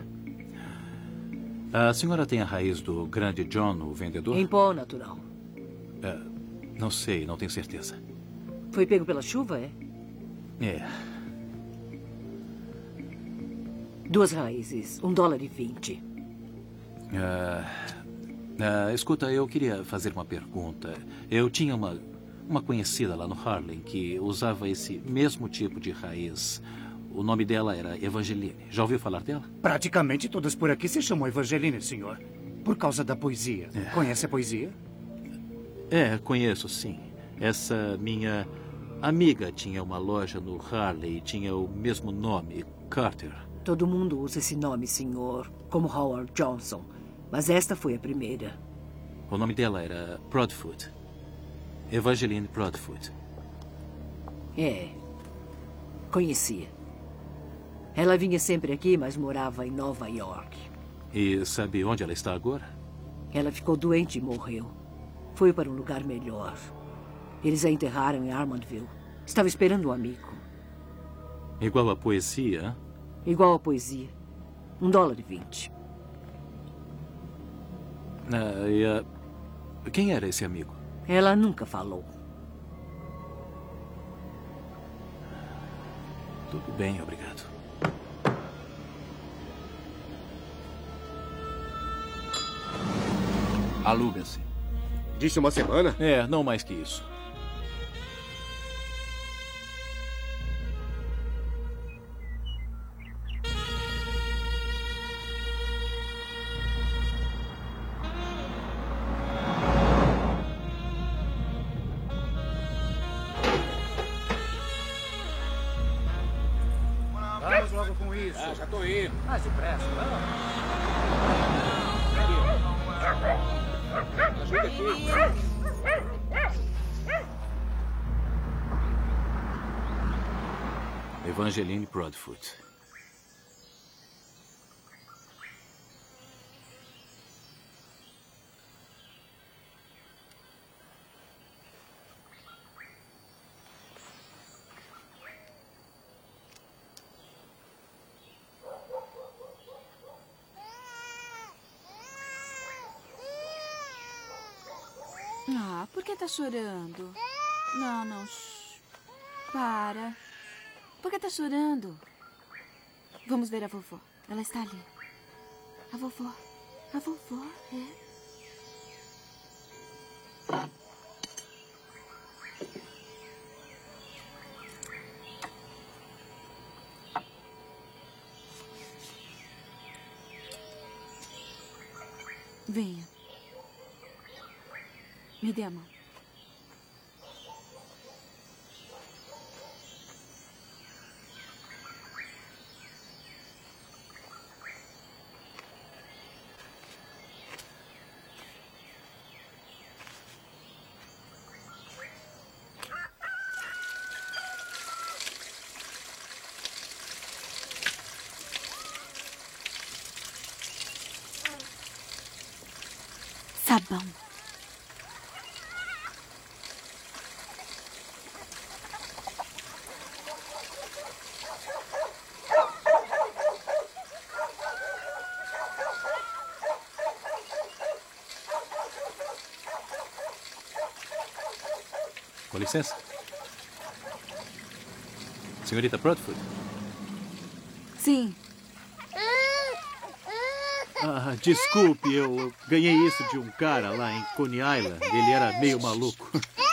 [SPEAKER 3] A senhora tem a raiz do grande John, o vendedor?
[SPEAKER 12] Em pó natural.
[SPEAKER 3] Não sei, não tenho certeza.
[SPEAKER 12] Foi pego pela chuva, é?
[SPEAKER 3] É.
[SPEAKER 12] 2 raízes, $1,20.
[SPEAKER 3] Escuta, eu queria fazer uma pergunta. Eu tinha uma conhecida lá no Harlem que usava esse mesmo tipo de raiz. O nome dela era Evangeline. Já ouviu falar dela?
[SPEAKER 14] Praticamente todas por aqui se chamam Evangeline, senhor. Por causa da poesia. Conhece a poesia?
[SPEAKER 3] Conheço, sim. Essa minha amiga tinha uma loja no Harlem e tinha o mesmo nome, Carter.
[SPEAKER 12] Todo mundo usa esse nome, senhor, como Howard Johnson. Mas esta foi a primeira.
[SPEAKER 3] O nome dela era Proudfoot. Evangeline Proudfoot.
[SPEAKER 12] Conhecia. Ela vinha sempre aqui, mas morava em Nova York.
[SPEAKER 3] E sabe onde ela está agora?
[SPEAKER 12] Ela ficou doente e morreu. Foi para um lugar melhor. Eles a enterraram em Armandville. Estava esperando um amigo.
[SPEAKER 3] Igual a poesia, hein?
[SPEAKER 12] Igual a poesia. $1,20.
[SPEAKER 3] Quem era esse amigo?
[SPEAKER 12] Ela nunca falou.
[SPEAKER 3] Tudo bem, obrigado.
[SPEAKER 2] Aluga-se. Disse uma semana?
[SPEAKER 3] Não mais que isso.
[SPEAKER 14] Vamos logo com isso.
[SPEAKER 2] Já tô indo.
[SPEAKER 14] Mais depressa, vamos.
[SPEAKER 2] Ajuda aqui.
[SPEAKER 3] Evangeline Proudfoot.
[SPEAKER 15] Por que tá chorando? Não. Para. Por que tá chorando? Vamos ver a vovó. Ela está ali. A vovó, Venha. Me dê a mão. Sabão.
[SPEAKER 3] Com licença. Senhorita Proudfoot?
[SPEAKER 15] Sim.
[SPEAKER 3] Desculpe, eu ganhei isso de um cara lá em Coney Island. Ele era meio maluco.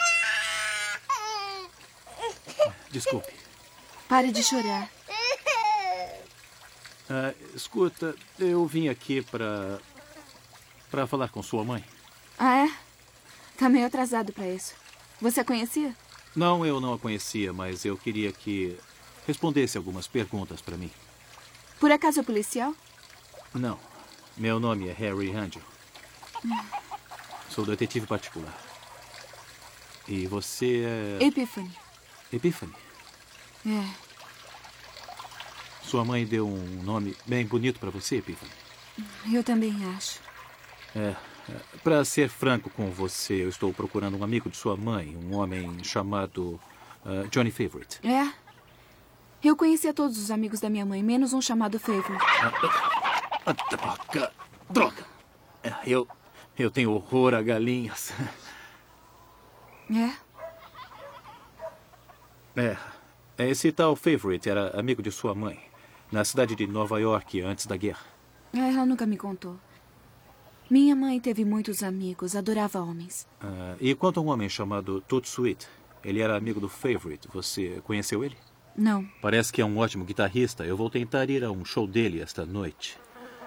[SPEAKER 3] Desculpe.
[SPEAKER 15] Pare de chorar.
[SPEAKER 3] Escuta, eu vim aqui para falar com sua mãe.
[SPEAKER 15] Ah, é? Tá meio atrasado para isso. Você a conhecia?
[SPEAKER 3] Não, eu não a conhecia, mas eu queria que respondesse algumas perguntas para mim.
[SPEAKER 15] Por acaso é policial?
[SPEAKER 3] Não. Meu nome é Harry Angel. Sou detetive particular. E você é...
[SPEAKER 15] Epiphany.
[SPEAKER 3] Epiphany?
[SPEAKER 16] Sua mãe deu um nome bem bonito para você, Epiphany.
[SPEAKER 15] Eu também acho.
[SPEAKER 16] Para ser franco com você, eu estou procurando um amigo de sua mãe, um homem chamado Johnny Favorite.
[SPEAKER 15] É? Eu conhecia todos os amigos da minha mãe, menos um chamado Favorite.
[SPEAKER 16] Droga! Eu tenho horror a galinhas. Esse tal Favorite era amigo de sua mãe, na cidade de Nova York, antes da guerra.
[SPEAKER 15] Ela nunca me contou. Minha mãe teve muitos amigos, adorava homens.
[SPEAKER 16] E quanto a um homem chamado Toot Sweet, ele era amigo do Favorite. Você conheceu ele?
[SPEAKER 15] Não.
[SPEAKER 16] Parece que é um ótimo guitarrista. Eu vou tentar ir a um show dele esta noite.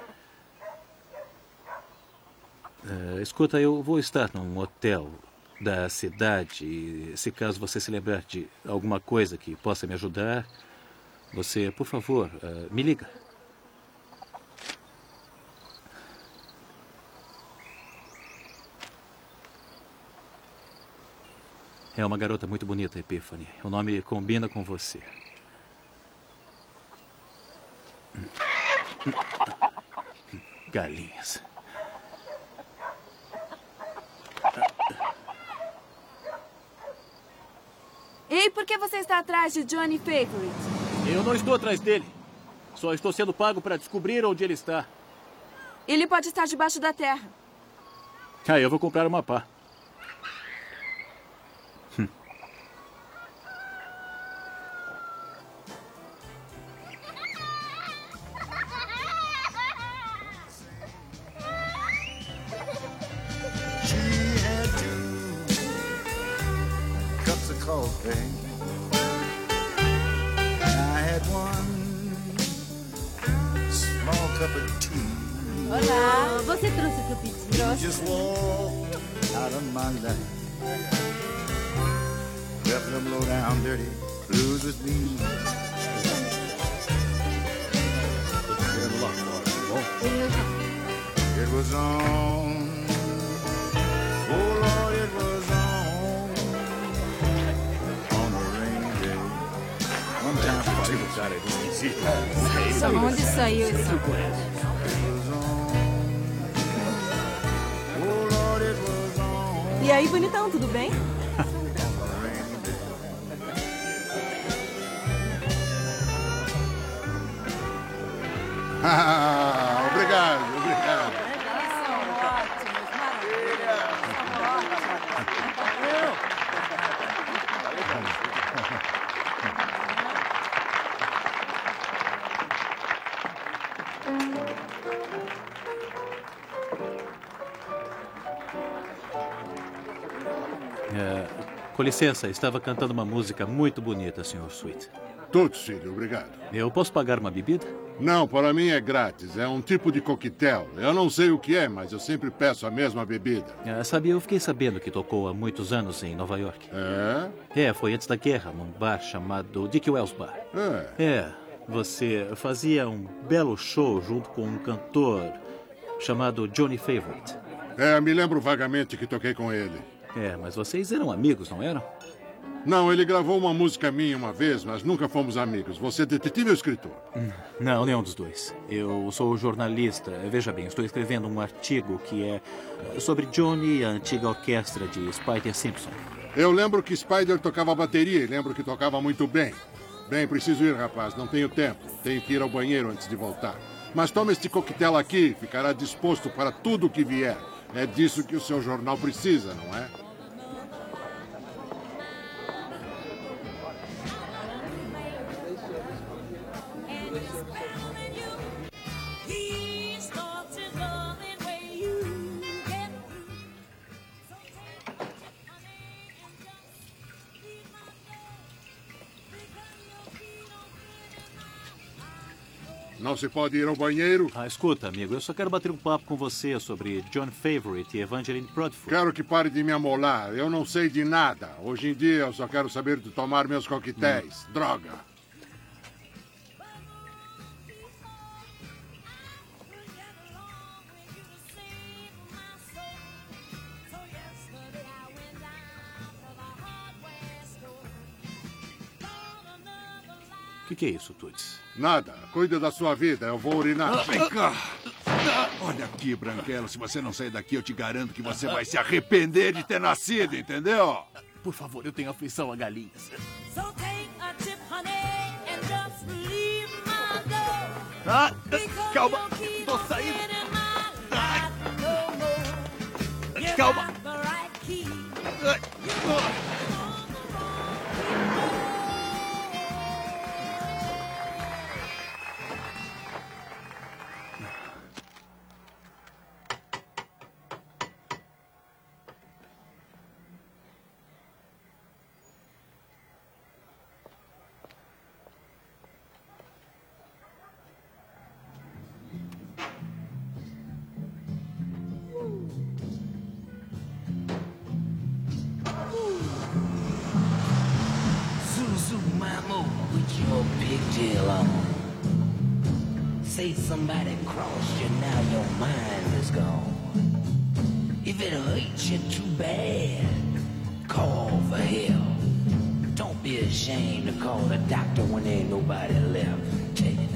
[SPEAKER 16] Escuta, eu vou estar num hotel da cidade e se caso você se lembrar de alguma coisa que possa me ajudar, você, por favor, me liga. É uma garota muito bonita, Epiphany. O nome combina com você. Galinhas.
[SPEAKER 15] Ei, por que você está atrás de Johnny Favorite?
[SPEAKER 9] Eu não estou atrás dele. Só estou sendo pago para descobrir onde ele está.
[SPEAKER 15] Ele pode estar debaixo da terra.
[SPEAKER 9] Eu vou comprar uma pá.
[SPEAKER 17] Olá, você trouxe o que eu pedi?
[SPEAKER 18] Just walk out of my life. Left them low down dirty blues with me. It was on. Oh Lord, it was on a rainy day. One time for two.
[SPEAKER 15] Onde saiu esse?
[SPEAKER 4] E aí, bonitão, tudo bem?
[SPEAKER 6] Obrigado.
[SPEAKER 16] Com licença, estava cantando uma música muito bonita, Sr. Sweet.
[SPEAKER 6] Todos, filho, obrigado.
[SPEAKER 16] Eu posso pagar uma bebida?
[SPEAKER 6] Não, para mim é grátis. É um tipo de coquetel. Eu não sei o que é, mas eu sempre peço a mesma bebida.
[SPEAKER 16] Sabe, eu fiquei sabendo que tocou há muitos anos em Nova York. Foi antes da guerra, num bar chamado Dick Wells Bar. Você fazia um belo show junto com um cantor chamado Johnny Favorite.
[SPEAKER 6] Me lembro vagamente que toquei com ele.
[SPEAKER 16] Mas vocês eram amigos, não eram?
[SPEAKER 6] Não, ele gravou uma música minha uma vez, mas nunca fomos amigos. Você é detetive ou escritor?
[SPEAKER 16] Não, nenhum dos dois. Eu sou jornalista. Veja bem, estou escrevendo um artigo que é sobre Johnny e a antiga orquestra de Spider Simpson.
[SPEAKER 6] Eu lembro que Spider tocava bateria e lembro que tocava muito bem. Bem, preciso ir, rapaz. Não tenho tempo. Tenho que ir ao banheiro antes de voltar. Mas toma este coquetel aqui. Ficará disposto para tudo o que vier. É disso que o seu jornal precisa, não é? Não se pode ir ao banheiro?
[SPEAKER 16] Escuta, amigo, eu só quero bater um papo com você sobre John Favorite e Evangeline Prodford.
[SPEAKER 6] Quero que pare de me amolar. Eu não sei de nada. Hoje em dia eu só quero saber de tomar meus coquetéis. Droga!
[SPEAKER 16] O que é isso, Toots?
[SPEAKER 6] Nada. Cuide da sua vida. Eu vou urinar.
[SPEAKER 5] Vem cá. Olha aqui, Branquelo. Se você não sair daqui, eu te garanto que você vai se arrepender de ter nascido, entendeu?
[SPEAKER 9] Por favor, eu tenho aflição a galinhas. Calma. Tô saindo. Calma.
[SPEAKER 19] Say somebody crossed you, now your mind is gone. If it hurts you too bad, call for help. Don't be ashamed to call the doctor when there ain't nobody left. Tell you that.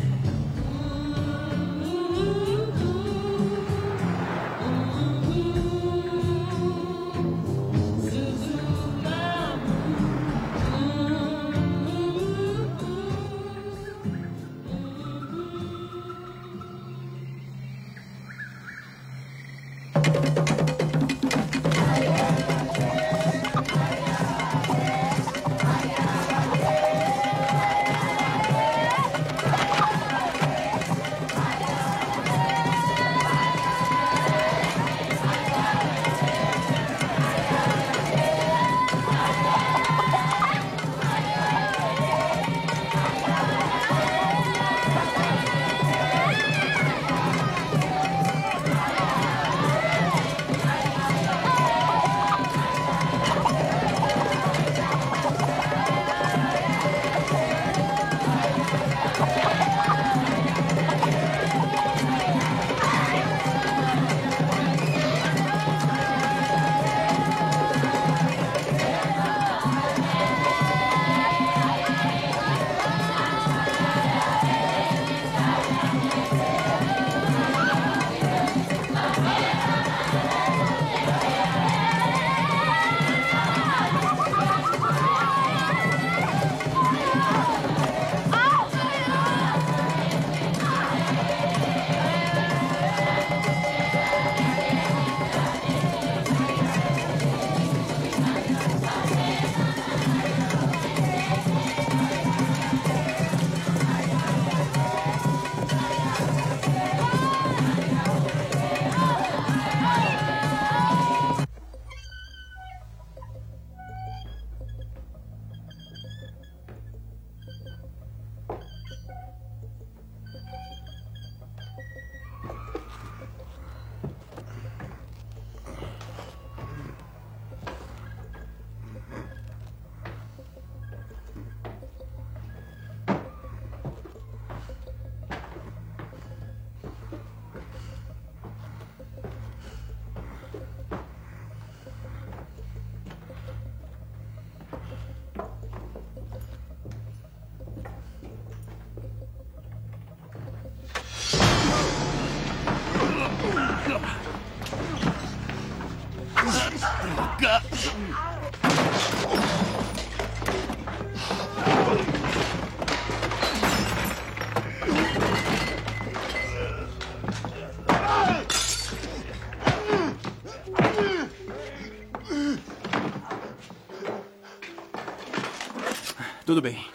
[SPEAKER 9] Tudo bem.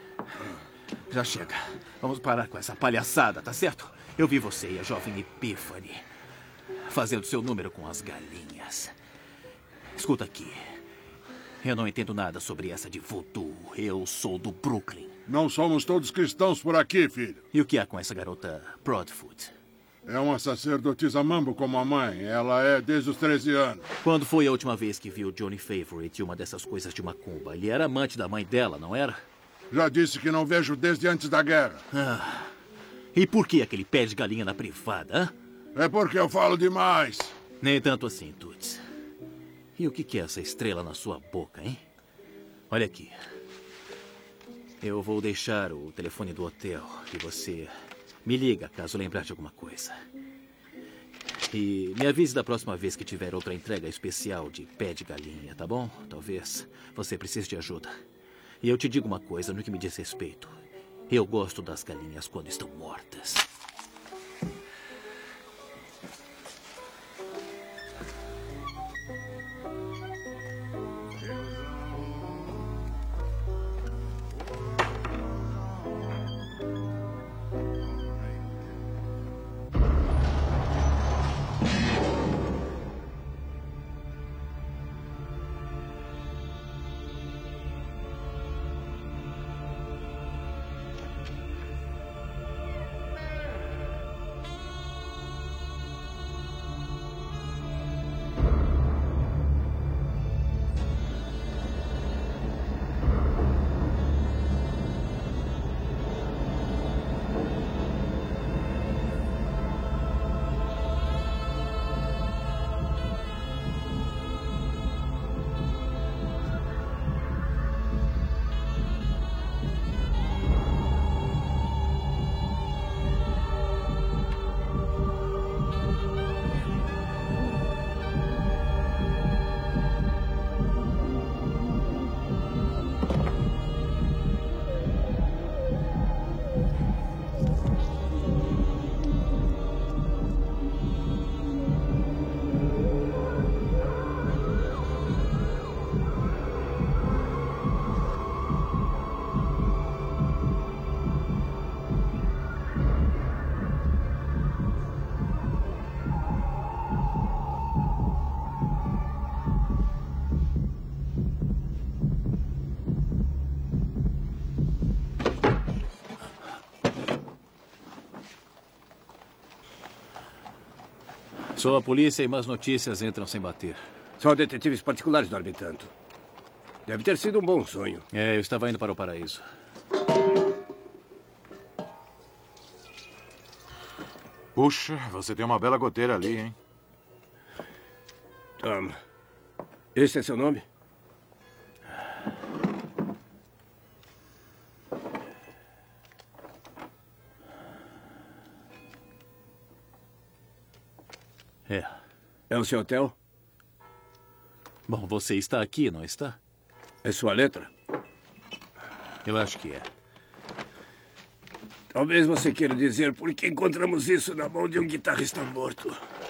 [SPEAKER 9] Já chega. Vamos parar com essa palhaçada, tá certo? Eu vi você e a jovem Epiphany fazendo seu número com as galinhas. Escuta aqui. Eu não entendo nada sobre essa de voodoo. Eu sou do Brooklyn.
[SPEAKER 6] Não somos todos cristãos por aqui, filho.
[SPEAKER 9] E o que há com essa garota Broadfoot?
[SPEAKER 6] É uma sacerdotisa mambo como a mãe. Ela é desde os 13 anos.
[SPEAKER 9] Quando foi a última vez que viu Johnny Favorite e uma dessas coisas de macumba? Ele era amante da mãe dela, não era?
[SPEAKER 6] Já disse que não vejo desde antes da guerra.
[SPEAKER 9] E por que aquele pé de galinha na privada, hã?
[SPEAKER 6] É porque eu falo demais.
[SPEAKER 9] Nem tanto assim, Toots. E o que é essa estrela na sua boca, hein? Olha aqui.
[SPEAKER 16] Eu vou deixar o telefone do hotel e você me liga caso lembrar de alguma coisa. E me avise da próxima vez que tiver outra entrega especial de pé de galinha, tá bom? Talvez você precise de ajuda. E eu te digo uma coisa no que me diz respeito. Eu gosto das galinhas quando estão mortas.
[SPEAKER 1] Só a polícia e más notícias entram sem bater.
[SPEAKER 20] Só detetives particulares dormem tanto. Deve ter sido um bom sonho.
[SPEAKER 1] É, eu estava indo para o paraíso.
[SPEAKER 10] Puxa, você tem uma bela goteira ali, hein?
[SPEAKER 20] Tom, esse é seu nome?
[SPEAKER 1] É.
[SPEAKER 20] É o seu hotel?
[SPEAKER 1] Bom, você está aqui, não está?
[SPEAKER 20] É sua letra?
[SPEAKER 1] Eu acho que é.
[SPEAKER 20] Talvez você queira dizer por que encontramos isso na mão de um guitarrista morto.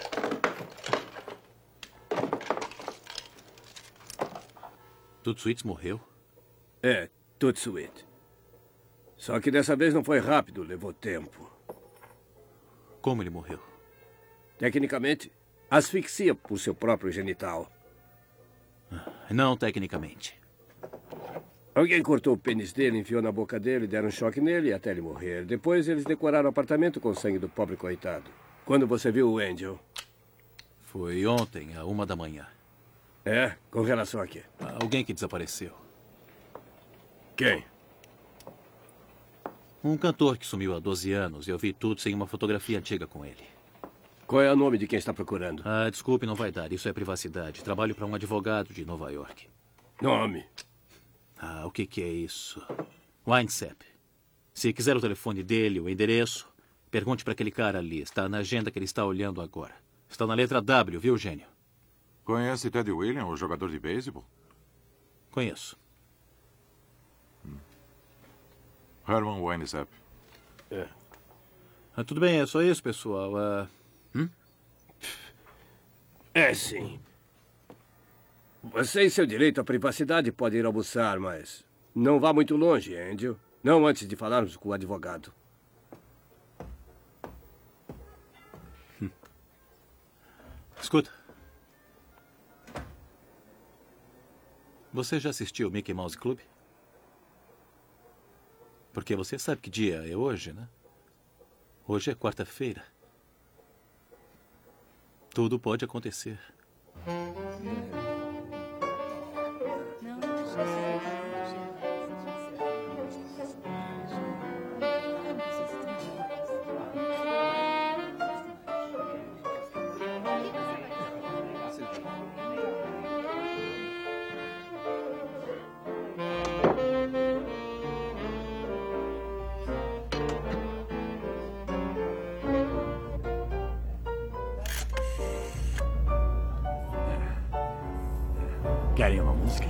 [SPEAKER 1] Toots Sweets morreu?
[SPEAKER 20] É, Toots Sweet. Só que dessa vez não foi rápido, levou tempo.
[SPEAKER 1] Como ele morreu?
[SPEAKER 20] Tecnicamente, asfixia por seu próprio genital.
[SPEAKER 1] Não tecnicamente.
[SPEAKER 20] Alguém cortou o pênis dele, enfiou na boca dele, deram um choque nele até ele morrer. Depois eles decoraram o apartamento com o sangue do pobre coitado. Quando você viu o Angel?
[SPEAKER 1] Foi ontem, à 1h.
[SPEAKER 20] É? Com relação a quê?
[SPEAKER 1] Alguém que desapareceu.
[SPEAKER 20] Quem?
[SPEAKER 1] Um cantor que sumiu há 12 anos. Eu vi tudo sem uma fotografia antiga com ele.
[SPEAKER 20] Qual é o nome de quem está procurando?
[SPEAKER 1] Desculpe, não vai dar. Isso é privacidade. Trabalho para um advogado de Nova York.
[SPEAKER 20] Nome?
[SPEAKER 1] O que é isso? Winesap. Se quiser o telefone dele, o endereço, pergunte para aquele cara ali. Está na agenda que ele está olhando agora. Está na letra W, viu, gênio?
[SPEAKER 10] Conhece Ted Williams, o jogador de beisebol?
[SPEAKER 1] Conheço.
[SPEAKER 10] Herman Winesap.
[SPEAKER 20] É.
[SPEAKER 1] Tudo bem, é só isso, pessoal.
[SPEAKER 20] É, sim. Você e seu direito à privacidade podem ir almoçar, mas não vá muito longe, Angel. Não antes de falarmos com o advogado.
[SPEAKER 1] Escuta. Você já assistiu o Mickey Mouse Club? Porque você sabe que dia é hoje, né? Hoje é quarta-feira. Tudo pode acontecer.
[SPEAKER 8] Querem uma música?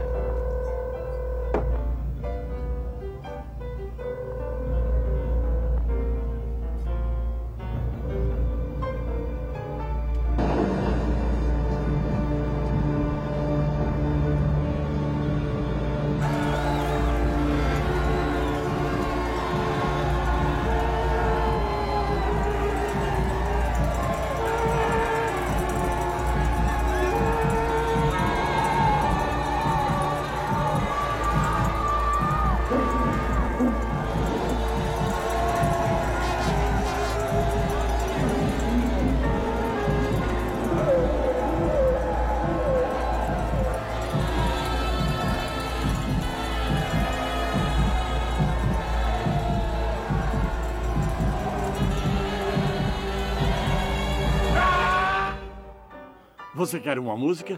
[SPEAKER 8] Você quer uma música?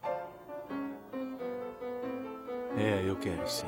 [SPEAKER 1] É, eu quero sim.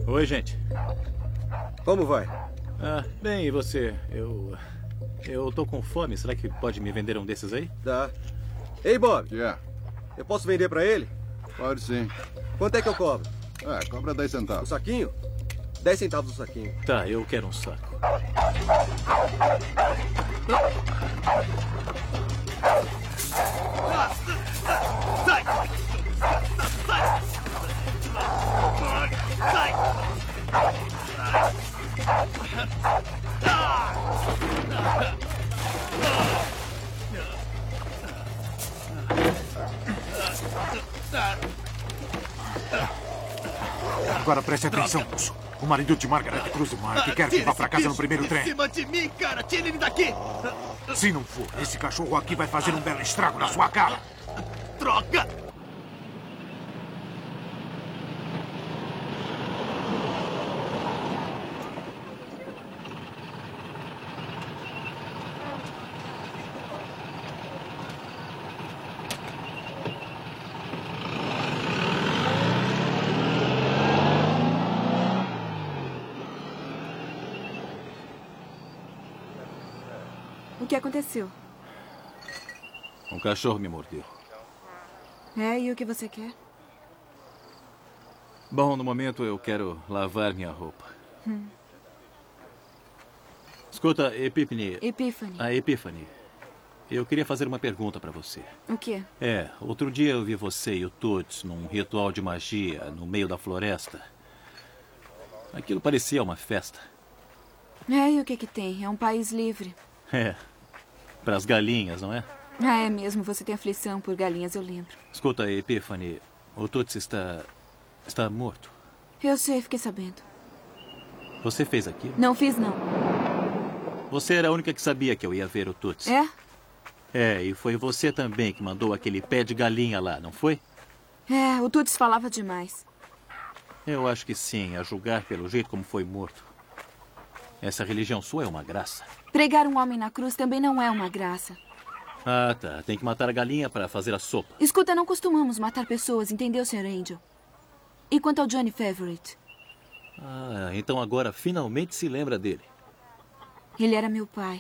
[SPEAKER 1] Oi, gente.
[SPEAKER 2] Como vai?
[SPEAKER 1] Bem, e você? Eu tô com fome. Será que pode me vender um desses aí?
[SPEAKER 2] Dá. Ei, Bob.
[SPEAKER 6] Yeah.
[SPEAKER 2] Eu posso vender pra ele?
[SPEAKER 6] Pode sim.
[SPEAKER 2] Quanto é que eu cobro?
[SPEAKER 6] Cobra 10 centavos.
[SPEAKER 2] O saquinho? 10 centavos o saquinho.
[SPEAKER 1] Tá, eu quero um saco.
[SPEAKER 5] Sai! Sai!
[SPEAKER 10] Agora preste atenção, moço. O marido de Margaret Cruzmark quer que vá pra casa no primeiro trem.
[SPEAKER 5] Em cima de mim, cara! Tire ele daqui!
[SPEAKER 10] Se não for, esse cachorro aqui vai fazer um belo estrago na sua cara.
[SPEAKER 5] Troca!
[SPEAKER 15] O que aconteceu?
[SPEAKER 1] Um cachorro me mordeu.
[SPEAKER 15] E o que você quer?
[SPEAKER 1] Bom, no momento eu quero lavar minha roupa. Escuta, Epiphany.
[SPEAKER 15] Epiphany.
[SPEAKER 1] Epiphany. Eu queria fazer uma pergunta para você.
[SPEAKER 15] O quê?
[SPEAKER 1] Outro dia eu vi você e o Toots num ritual de magia no meio da floresta. Aquilo parecia uma festa.
[SPEAKER 15] E o que tem? É um país livre.
[SPEAKER 1] Para as galinhas, não é?
[SPEAKER 15] É mesmo. Você tem aflição por galinhas, eu lembro.
[SPEAKER 1] Escuta, Epiphany. O Toots está morto.
[SPEAKER 15] Eu sei, fiquei sabendo.
[SPEAKER 1] Você fez aquilo?
[SPEAKER 15] Não fiz, não.
[SPEAKER 1] Você era a única que sabia que eu ia ver o Toots. E foi você também que mandou aquele pé de galinha lá, não foi?
[SPEAKER 15] O Toots falava demais.
[SPEAKER 1] Eu acho que sim, a julgar pelo jeito como foi morto. Essa religião sua é uma graça.
[SPEAKER 15] Pregar um homem na cruz também não é uma graça.
[SPEAKER 1] Tá. Tem que matar a galinha para fazer a sopa.
[SPEAKER 15] Escuta, não costumamos matar pessoas, entendeu, Sr. Angel? E quanto ao Johnny Favorite?
[SPEAKER 1] Então agora finalmente se lembra dele.
[SPEAKER 15] Ele era meu pai.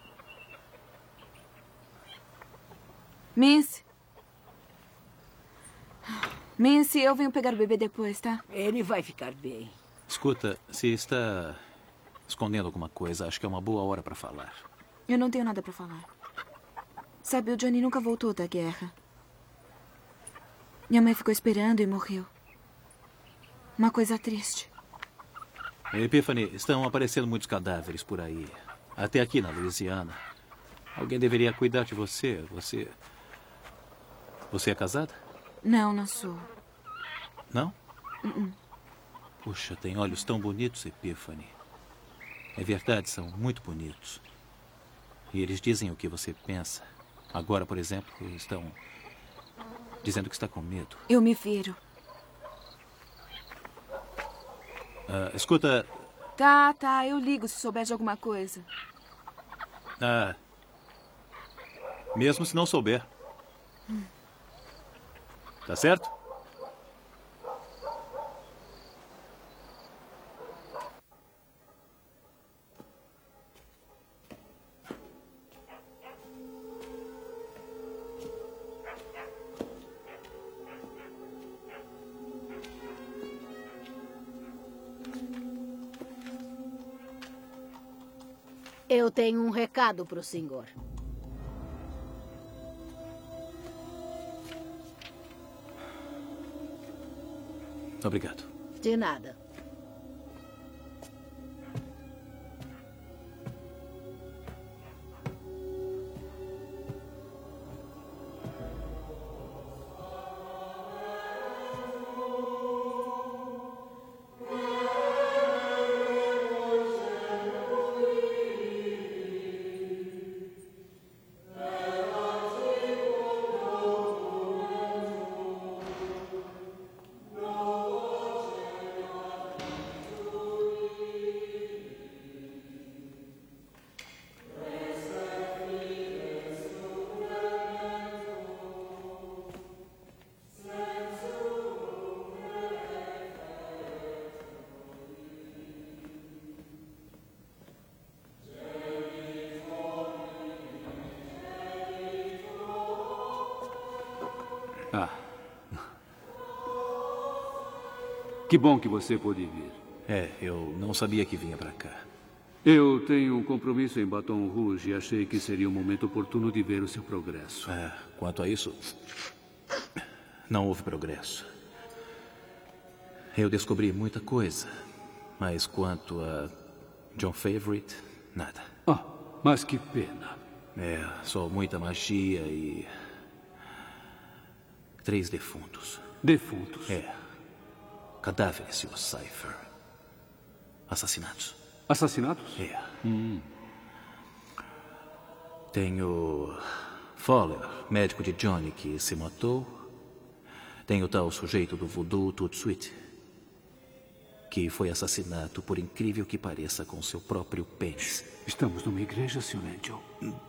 [SPEAKER 15] Mincy, eu venho pegar o bebê depois, tá?
[SPEAKER 12] Ele vai ficar bem.
[SPEAKER 1] Escuta, se está escondendo alguma coisa, acho que é uma boa hora para falar.
[SPEAKER 15] Eu não tenho nada para falar. Sabe, o Johnny nunca voltou da guerra. Minha mãe ficou esperando e morreu. Uma coisa triste.
[SPEAKER 1] Epiphany, estão aparecendo muitos cadáveres por aí. Até aqui na Louisiana. Alguém deveria cuidar de você. Você é casada?
[SPEAKER 15] Não, não sou.
[SPEAKER 1] Não? Puxa, tem olhos tão bonitos, Epiphany. É verdade, são muito bonitos. E eles dizem o que você pensa. Agora, por exemplo, estão dizendo que está com medo.
[SPEAKER 15] Eu me viro.
[SPEAKER 1] Escuta...
[SPEAKER 15] Tá, eu ligo se souber de alguma coisa.
[SPEAKER 1] Mesmo se não souber. Tá certo?
[SPEAKER 12] Eu tenho um recado para o senhor.
[SPEAKER 1] Obrigado.
[SPEAKER 12] De nada.
[SPEAKER 7] Ah. Que bom que você pôde vir.
[SPEAKER 1] Eu não sabia que vinha para cá.
[SPEAKER 7] Eu tenho um compromisso em Baton Rouge e achei que seria um momento oportuno de ver o seu progresso.
[SPEAKER 1] Quanto a isso, não houve progresso. Eu descobri muita coisa, mas quanto a John Favorite, nada.
[SPEAKER 7] Mas que pena.
[SPEAKER 1] Só muita magia e 3 defuntos.
[SPEAKER 7] Defuntos?
[SPEAKER 1] Cadáveres, Sr. Cypher. Assassinatos.
[SPEAKER 7] Assassinatos?
[SPEAKER 1] Tenho Fowler, médico de Johnny, que se matou. Tem o tal sujeito do voodoo, Tutsuit, que foi assassinado, por incrível que pareça, com seu próprio pênis.
[SPEAKER 7] Estamos numa igreja, Sr. Angel.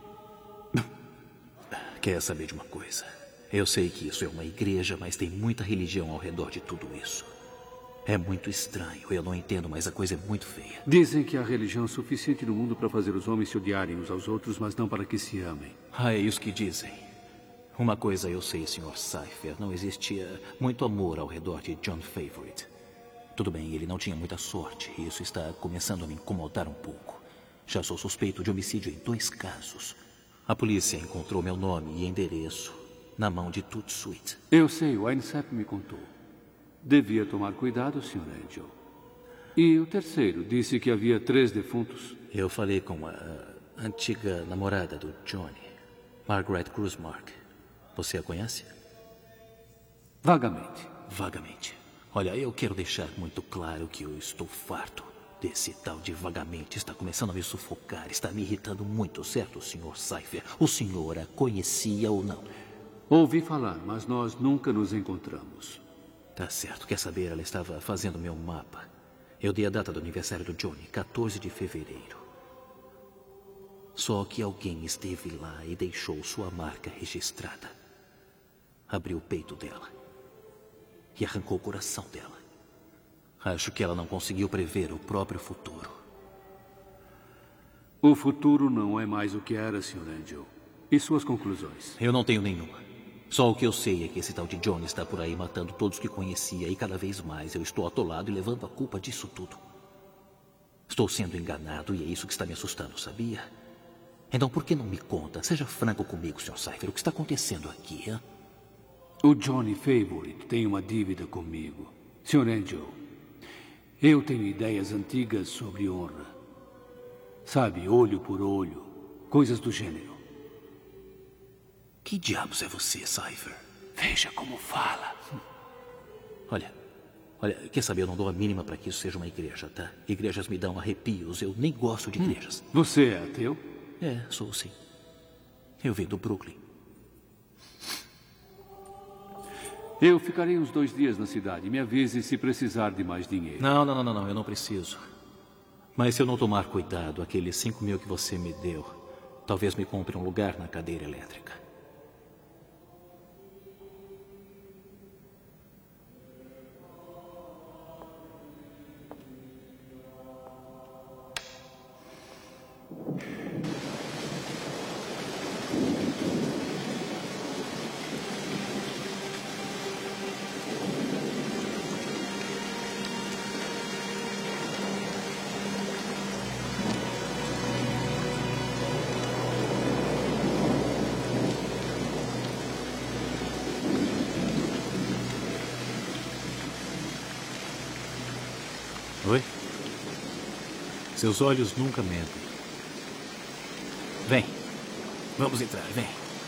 [SPEAKER 1] Quer saber de uma coisa? Eu sei que isso é uma igreja, mas tem muita religião ao redor de tudo isso. É muito estranho, eu não entendo, mas a coisa é muito feia.
[SPEAKER 7] Dizem que há religião suficiente no mundo para fazer os homens se odiarem uns aos outros, mas não para que se amem.
[SPEAKER 1] É isso que dizem. Uma coisa eu sei, Sr. Cypher, não existia muito amor ao redor de John Favorite. Tudo bem, ele não tinha muita sorte, e isso está começando a me incomodar um pouco. Já sou suspeito de homicídio em 2 casos. A polícia encontrou meu nome e endereço na mão de Tutsuit.
[SPEAKER 7] Eu sei, o Winesap me contou. Devia tomar cuidado, Sr. Angel. E o terceiro disse que havia 3 defuntos.
[SPEAKER 1] Eu falei com a antiga namorada do Johnny, Margaret Cruzmark. Você a conhece?
[SPEAKER 7] Vagamente.
[SPEAKER 1] Vagamente. Olha, eu quero deixar muito claro que eu estou farto desse tal de vagamente. Está começando a me sufocar, está me irritando muito, certo, Sr. Cypher? O senhor a conhecia ou não?
[SPEAKER 7] Ouvi falar, mas nós nunca nos encontramos.
[SPEAKER 1] Tá certo. Quer saber? Ela estava fazendo meu mapa. Eu dei a data do aniversário do Johnny, 14 de fevereiro. Só que alguém esteve lá e deixou sua marca registrada. Abriu o peito dela e arrancou o coração dela. Acho que ela não conseguiu prever o próprio futuro.
[SPEAKER 7] O futuro não é mais o que era, Sr. Angel. E suas conclusões?
[SPEAKER 1] Eu não tenho nenhuma. Só o que eu sei é que esse tal de Johnny está por aí matando todos que conhecia e cada vez mais eu estou atolado e levando a culpa disso tudo. Estou sendo enganado e é isso que está me assustando, sabia? Então por que não me conta? Seja franco comigo, Sr. Cypher. O que está acontecendo aqui, hein?
[SPEAKER 7] O Johnny Favorite tem uma dívida comigo. Sr. Angel, eu tenho ideias antigas sobre honra. Sabe, olho por olho, coisas do gênero.
[SPEAKER 1] Que diabos é você, Cypher?
[SPEAKER 7] Veja como fala.
[SPEAKER 1] Olha, quer saber, eu não dou a mínima para que isso seja uma igreja, tá? Igrejas me dão arrepios, eu nem gosto de igrejas.
[SPEAKER 7] Você é ateu?
[SPEAKER 1] Sou sim. Eu vim do Brooklyn.
[SPEAKER 7] Eu ficarei uns 2 dias na cidade. Me avise se precisar de mais dinheiro.
[SPEAKER 1] Não, eu não preciso. Mas se eu não tomar cuidado, aqueles 5.000 que você me deu, talvez me compre um lugar na cadeira elétrica. Oi? Seus olhos nunca mentem. Vem. Vamos entrar, vem.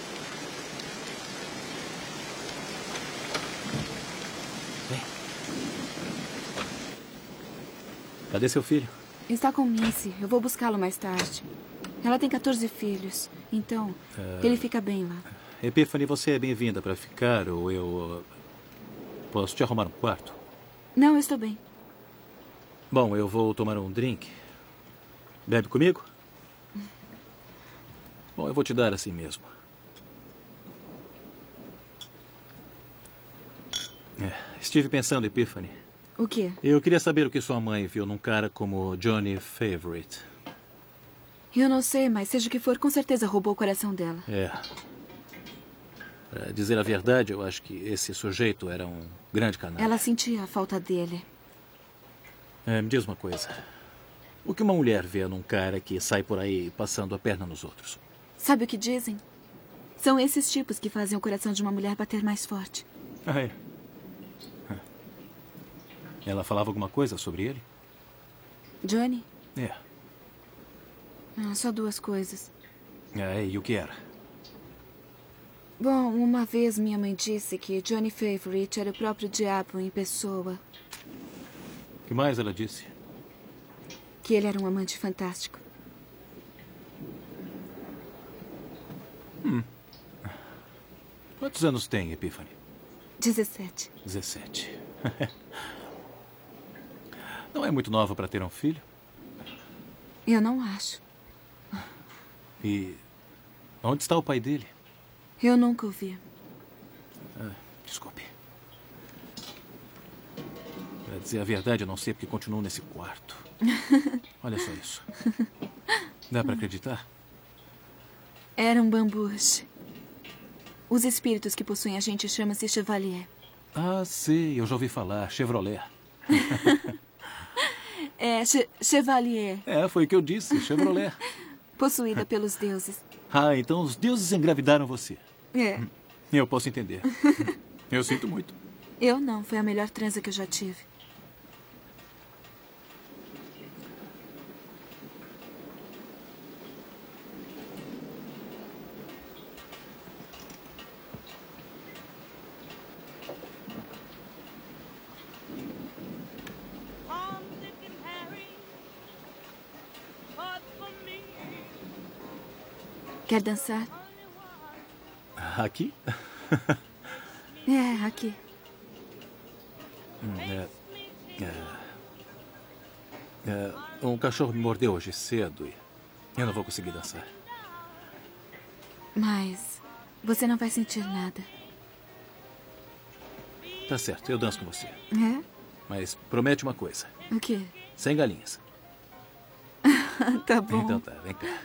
[SPEAKER 1] Vem. Cadê seu filho?
[SPEAKER 15] Está com Missy. Eu vou buscá-lo mais tarde. Ela tem 14 filhos. Então, ele fica bem lá.
[SPEAKER 1] Epiphany, você é bem-vinda para ficar ou eu... posso te arrumar um quarto?
[SPEAKER 15] Não, eu estou bem.
[SPEAKER 1] Bom, eu vou tomar um drink. Bebe comigo? Bom, eu vou te dar assim mesmo. Estive pensando, Epiphany.
[SPEAKER 15] O quê?
[SPEAKER 1] Eu queria saber o que sua mãe viu num cara como Johnny Favorite.
[SPEAKER 15] Eu não sei, mas seja o que for, com certeza roubou o coração dela.
[SPEAKER 1] Para dizer a verdade, eu acho que esse sujeito era um grande canalha.
[SPEAKER 15] Ela sentia a falta dele.
[SPEAKER 1] Me diz uma coisa. O que uma mulher vê num cara que sai por aí passando a perna nos outros?
[SPEAKER 15] Sabe o que dizem? São esses tipos que fazem o coração de uma mulher bater mais forte.
[SPEAKER 1] Ah, é? Ela falava alguma coisa sobre ele?
[SPEAKER 15] Johnny?
[SPEAKER 1] É.
[SPEAKER 15] Só 2 coisas.
[SPEAKER 1] E o que era?
[SPEAKER 15] Bom, uma vez minha mãe disse que Johnny Favorite era o próprio diabo em pessoa.
[SPEAKER 1] O que mais ela disse?
[SPEAKER 15] Que ele era um amante fantástico.
[SPEAKER 1] Quantos anos tem, Epiphany?
[SPEAKER 15] 17.
[SPEAKER 1] 17. Não é muito nova para ter um filho?
[SPEAKER 15] Eu não acho.
[SPEAKER 1] E onde está o pai dele?
[SPEAKER 15] Eu nunca o vi.
[SPEAKER 1] Desculpe. Para dizer a verdade, eu não sei porque continuo nesse quarto. Olha só isso. Dá para acreditar?
[SPEAKER 15] Era um bambuche. Os espíritos que possuem a gente chamam-se Chevalier.
[SPEAKER 1] Ah, sei. Eu já ouvi falar. Chevrolet.
[SPEAKER 15] Chevalier.
[SPEAKER 1] Foi o que eu disse. Chevrolet.
[SPEAKER 15] Possuída pelos deuses.
[SPEAKER 1] Então os deuses engravidaram você. Eu posso entender. Eu sinto muito.
[SPEAKER 15] Eu não. Foi a melhor transa que eu já tive. Quer dançar?
[SPEAKER 1] Aqui?
[SPEAKER 15] Aqui.
[SPEAKER 1] Um cachorro me mordeu hoje cedo e eu não vou conseguir dançar.
[SPEAKER 15] Mas você não vai sentir nada.
[SPEAKER 1] Tá certo, eu danço com você.
[SPEAKER 15] Mas
[SPEAKER 1] promete uma coisa.
[SPEAKER 15] O quê?
[SPEAKER 1] 100 galinhas.
[SPEAKER 15] Tá bom.
[SPEAKER 1] Então tá, vem cá.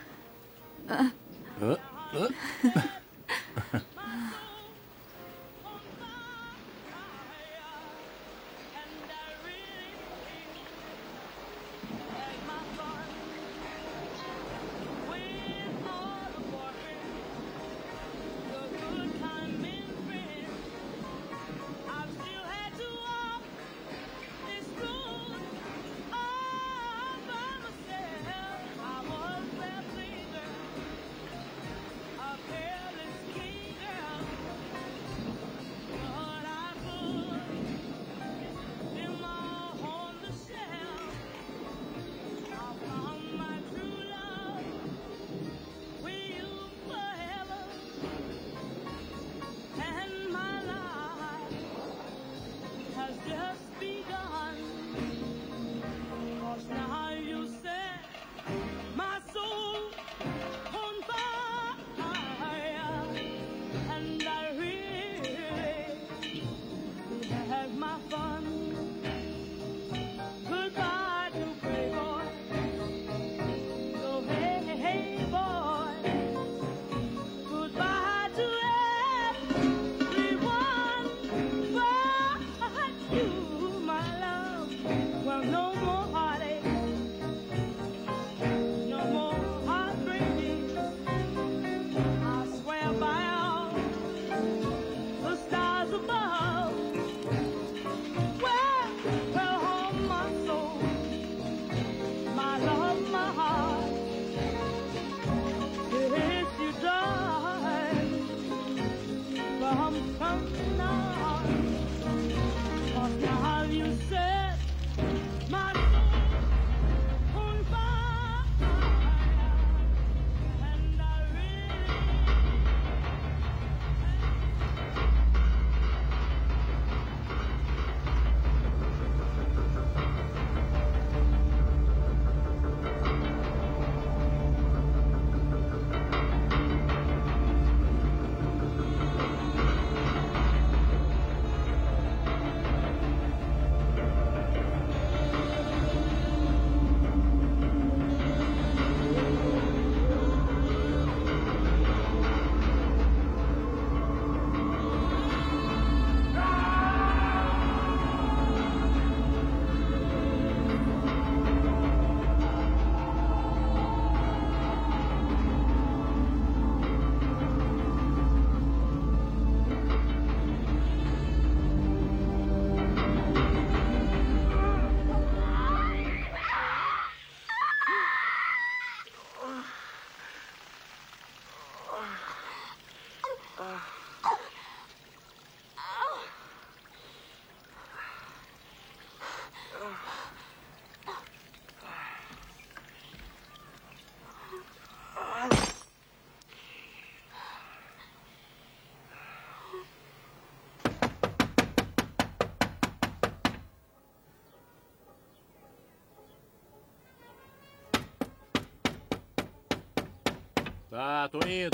[SPEAKER 1] Tá, tô indo.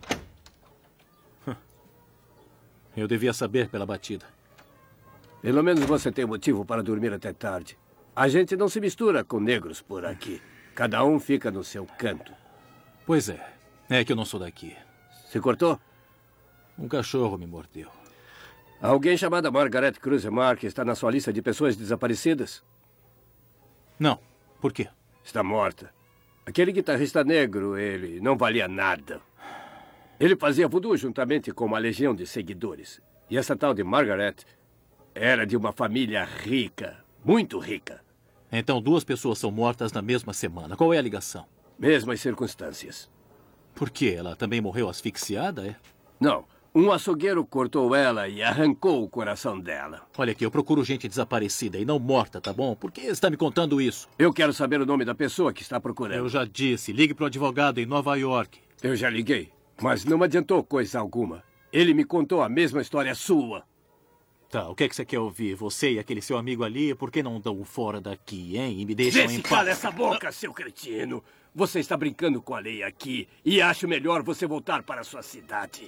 [SPEAKER 1] Eu devia saber pela batida.
[SPEAKER 20] Pelo menos você tem motivo para dormir até tarde. A gente não se mistura com negros por aqui. Cada um fica no seu canto.
[SPEAKER 1] Pois é. É que eu não sou daqui.
[SPEAKER 20] Se cortou?
[SPEAKER 1] Um cachorro me mordeu.
[SPEAKER 20] Alguém chamada Margaret Cruzmark está na sua lista de pessoas desaparecidas?
[SPEAKER 1] Não. Por quê?
[SPEAKER 20] Está morta. Aquele guitarrista negro, ele não valia nada. Ele fazia voodoo juntamente com uma legião de seguidores. E essa tal de Margaret era de uma família rica. Muito rica.
[SPEAKER 1] Então 2 pessoas são mortas na mesma semana. Qual é a ligação?
[SPEAKER 20] Mesmas circunstâncias.
[SPEAKER 1] Por quê? Ela também morreu asfixiada, é?
[SPEAKER 20] Não. Um açougueiro cortou ela e arrancou o coração dela.
[SPEAKER 1] Olha aqui, eu procuro gente desaparecida e não morta, tá bom? Por que você está me contando isso?
[SPEAKER 20] Eu quero saber o nome da pessoa que está procurando.
[SPEAKER 1] Eu já disse. Ligue para o advogado em Nova York.
[SPEAKER 20] Eu já liguei, mas não adiantou coisa alguma. Ele me contou a mesma história sua.
[SPEAKER 1] Tá, o que é que você quer ouvir? Você e aquele seu amigo ali, por que não dão fora daqui, hein? E me deixam em paz.
[SPEAKER 20] Cala essa boca, seu cretino. Você está brincando com a lei aqui e acho melhor você voltar para a sua cidade.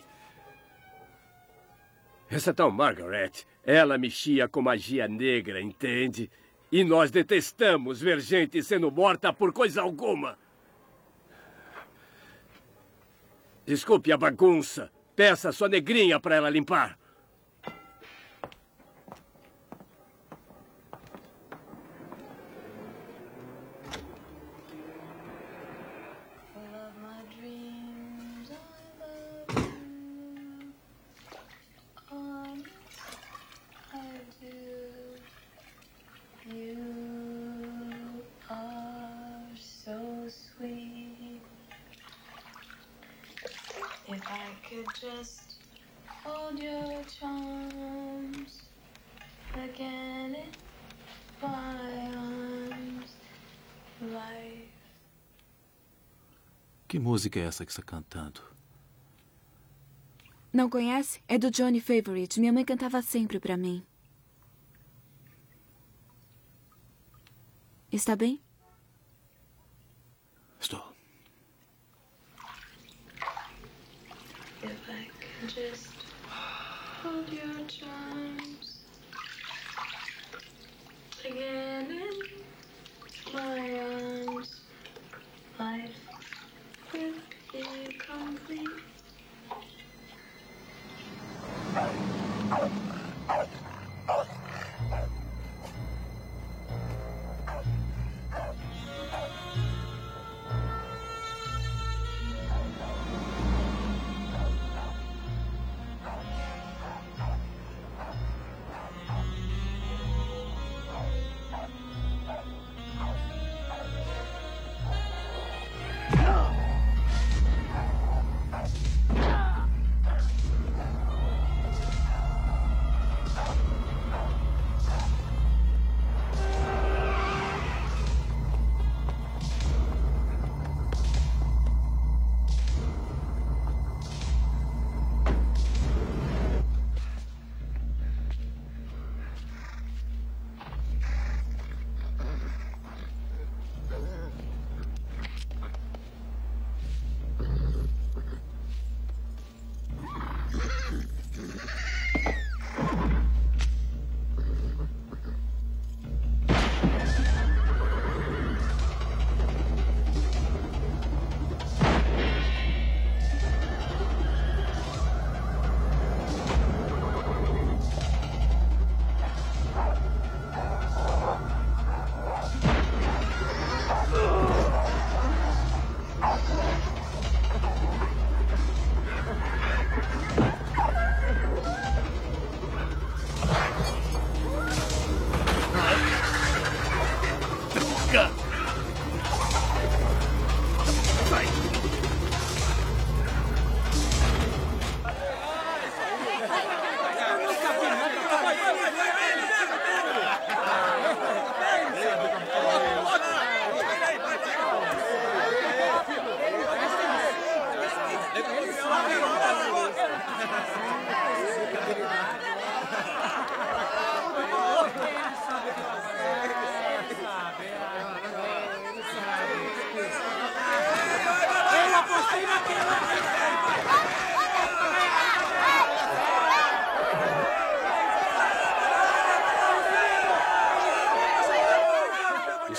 [SPEAKER 20] Essa tal Margaret, ela mexia com magia negra, entende? E nós detestamos ver gente sendo morta por coisa alguma. Desculpe a bagunça. Peça sua negrinha para ela limpar.
[SPEAKER 13] If I could just hold your charms again in my arms, life.
[SPEAKER 1] Que música é essa que você está cantando?
[SPEAKER 15] Não conhece? É do Johnny Favorite. Minha mãe cantava sempre pra mim. Está bem?
[SPEAKER 1] Estou.
[SPEAKER 13] If I can just hold your charms again in my arms, life would be complete.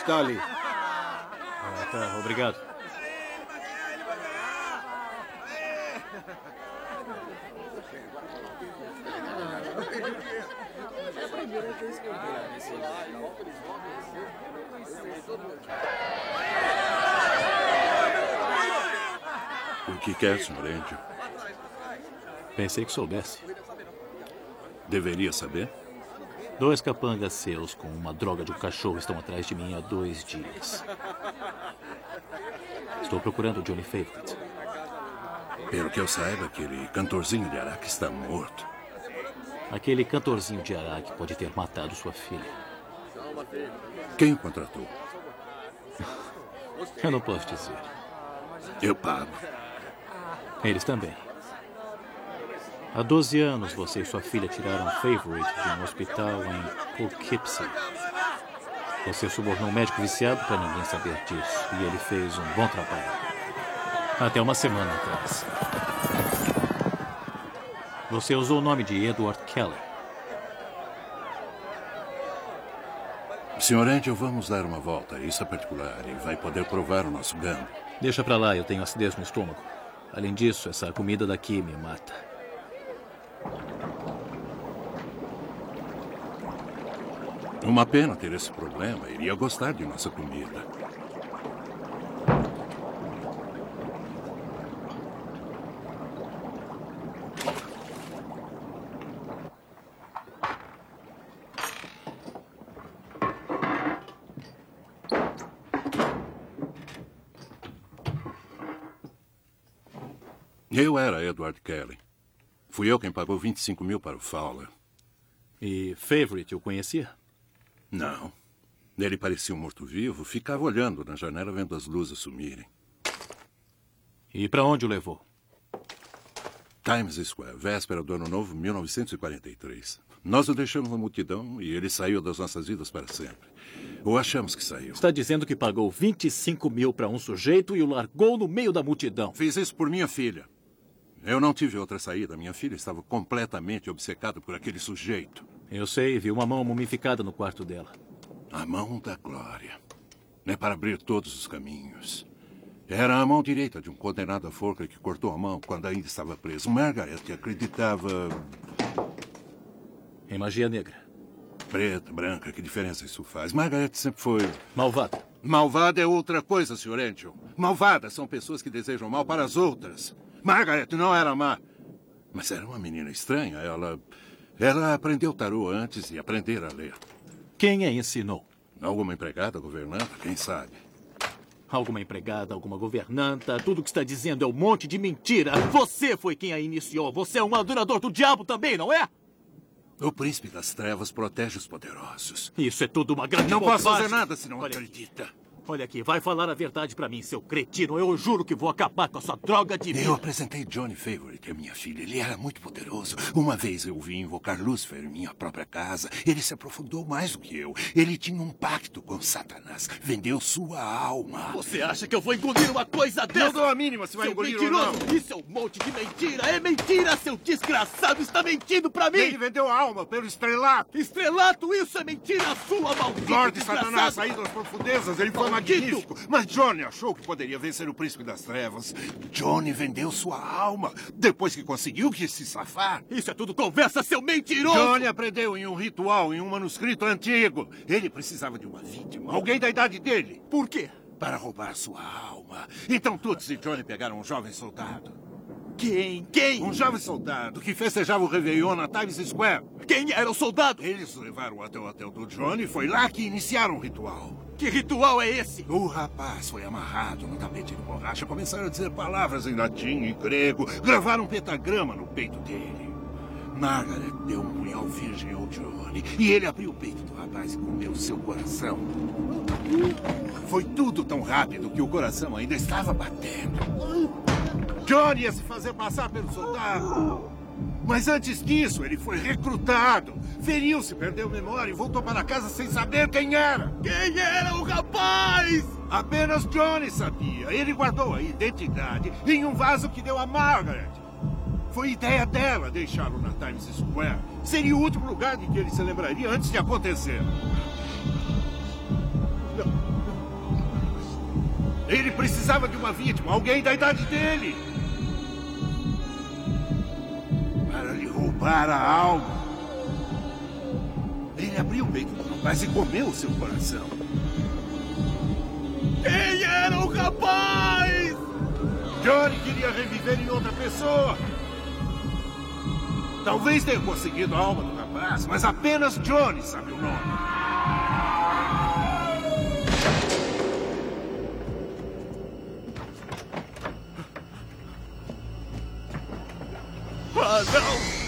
[SPEAKER 2] Está ali.
[SPEAKER 1] Tá, obrigado.
[SPEAKER 6] O que quer, Sr. Angel?
[SPEAKER 1] Pensei que soubesse.
[SPEAKER 6] Deveria saber?
[SPEAKER 1] 2 capangas seus com uma droga de um cachorro estão atrás de mim há 2 dias. Estou procurando o Johnny Favorite.
[SPEAKER 6] Pelo que eu saiba, aquele cantorzinho de Araque está morto.
[SPEAKER 1] Aquele cantorzinho de Araque pode ter matado sua filha.
[SPEAKER 6] Quem o contratou?
[SPEAKER 1] Eu não posso dizer.
[SPEAKER 6] Eu pago.
[SPEAKER 1] Eles também. Há 12 anos, você e sua filha tiraram Favorite de um hospital em Poughkeepsie. Você subornou um médico viciado para ninguém saber disso. E ele fez um bom trabalho. Até uma semana atrás. Você usou o nome de Edward Kelly.
[SPEAKER 6] Sr. Angel, vamos dar uma volta. Isso é particular e vai poder provar o nosso gambo.
[SPEAKER 1] Deixa pra lá, eu tenho acidez no estômago. Além disso, essa comida daqui me mata.
[SPEAKER 6] Uma pena ter esse problema. Iria gostar de nossa comida. Eu era Edward Kelly. Fui eu quem pagou 25 mil para o Fowler.
[SPEAKER 1] E Favorite o conhecia?
[SPEAKER 6] Não. Ele parecia um morto-vivo. Ficava olhando na janela vendo as luzes sumirem.
[SPEAKER 1] E para onde o levou?
[SPEAKER 6] Times Square, véspera do Ano Novo, 1943. Nós o deixamos na multidão e ele saiu das nossas vidas para sempre. Ou achamos que saiu.
[SPEAKER 1] Está dizendo que pagou 25 mil para um sujeito e o largou no meio da multidão.
[SPEAKER 6] Fiz isso por minha filha. Eu não tive outra saída. Minha filha estava completamente obcecada por aquele sujeito.
[SPEAKER 1] Eu sei, vi uma mão mumificada no quarto dela.
[SPEAKER 6] A mão da glória. É para abrir todos os caminhos. Era a mão direita de um condenado à forca que cortou a mão quando ainda estava preso. Margaret acreditava...
[SPEAKER 1] Em magia negra.
[SPEAKER 6] Preta, branca, que diferença isso faz? Margaret sempre foi...
[SPEAKER 1] Malvada.
[SPEAKER 6] Malvada é outra coisa, Sr. Angel. Malvadas são pessoas que desejam mal para as outras. Margaret não era má, mas era uma menina estranha. Ela aprendeu tarô antes de aprender a ler.
[SPEAKER 1] Quem a ensinou?
[SPEAKER 6] Alguma empregada, governanta, quem sabe?
[SPEAKER 1] Alguma empregada, alguma governanta. Tudo que está dizendo é um monte de mentira. Você foi quem a iniciou. Você é um adorador do diabo também, não é?
[SPEAKER 6] O príncipe das trevas protege os poderosos.
[SPEAKER 1] Isso é tudo uma grande
[SPEAKER 6] Não
[SPEAKER 1] bobagem.
[SPEAKER 6] posso fazer nada se não acredita.
[SPEAKER 1] Olha aqui, vai falar a verdade pra mim, seu cretino. Eu juro que vou acabar com a sua droga de vida.
[SPEAKER 6] Eu apresentei Johnny Favorite à minha filha. Ele era muito poderoso. Uma vez eu vi invocar Lúcifer em minha própria casa. Ele se aprofundou mais do que eu. Ele tinha um pacto com Satanás. Vendeu sua alma.
[SPEAKER 1] Você acha que eu vou engolir uma coisa dessa?
[SPEAKER 6] Não dou a mínima se vai engolir ou não.
[SPEAKER 1] Isso é um monte de mentira. É mentira, seu desgraçado. Está mentindo pra mim.
[SPEAKER 6] Ele vendeu a alma pelo estrelato.
[SPEAKER 1] Estrelato, isso é mentira sua, maldito
[SPEAKER 6] Lorde
[SPEAKER 1] desgraçado.
[SPEAKER 6] Satanás saiu das profundezas. Ele foi magnífico. Mas Johnny achou que poderia vencer o príncipe das trevas. Johnny vendeu sua alma depois que conseguiu que se safar.
[SPEAKER 1] Isso é tudo conversa, seu mentiroso!
[SPEAKER 6] Johnny aprendeu em um ritual, em um manuscrito antigo. Ele precisava de uma vítima, alguém da idade dele.
[SPEAKER 1] Por quê?
[SPEAKER 6] Para roubar sua alma. Então Toots e Johnny pegaram um jovem soldado.
[SPEAKER 1] Quem?
[SPEAKER 6] Um jovem soldado que festejava o Réveillon na Times Square.
[SPEAKER 1] Quem era o soldado?
[SPEAKER 6] Eles o levaram até o hotel do Johnny e foi lá que iniciaram o ritual.
[SPEAKER 1] Que ritual é esse?
[SPEAKER 6] O rapaz foi amarrado no tapete de borracha. Começaram a dizer palavras em latim e grego. Gravaram um pentagrama no peito dele. Margaret deu um punhal virgem ao Johnny. E ele abriu o peito do rapaz e comeu seu coração. Foi tudo tão rápido que o coração ainda estava batendo. Johnny ia se fazer passar pelo soldado. Mas antes disso, ele foi recrutado. Feriu-se, perdeu memória e voltou para casa sem saber quem era.
[SPEAKER 1] Quem era o rapaz?
[SPEAKER 6] Apenas Johnny sabia. Ele guardou a identidade em um vaso que deu a Margaret. Foi ideia dela deixá-lo na Times Square. Seria o último lugar de que ele se lembraria antes de acontecer.
[SPEAKER 2] Ele precisava de uma vítima, alguém da idade dele. Para lhe roubar a alma. Ele abriu o peito do rapaz e comeu o seu coração.
[SPEAKER 5] Quem era o rapaz?
[SPEAKER 2] Johnny queria reviver em outra pessoa. Talvez tenha conseguido a alma do rapaz, mas apenas Johnny sabe o nome.
[SPEAKER 5] Ah, não!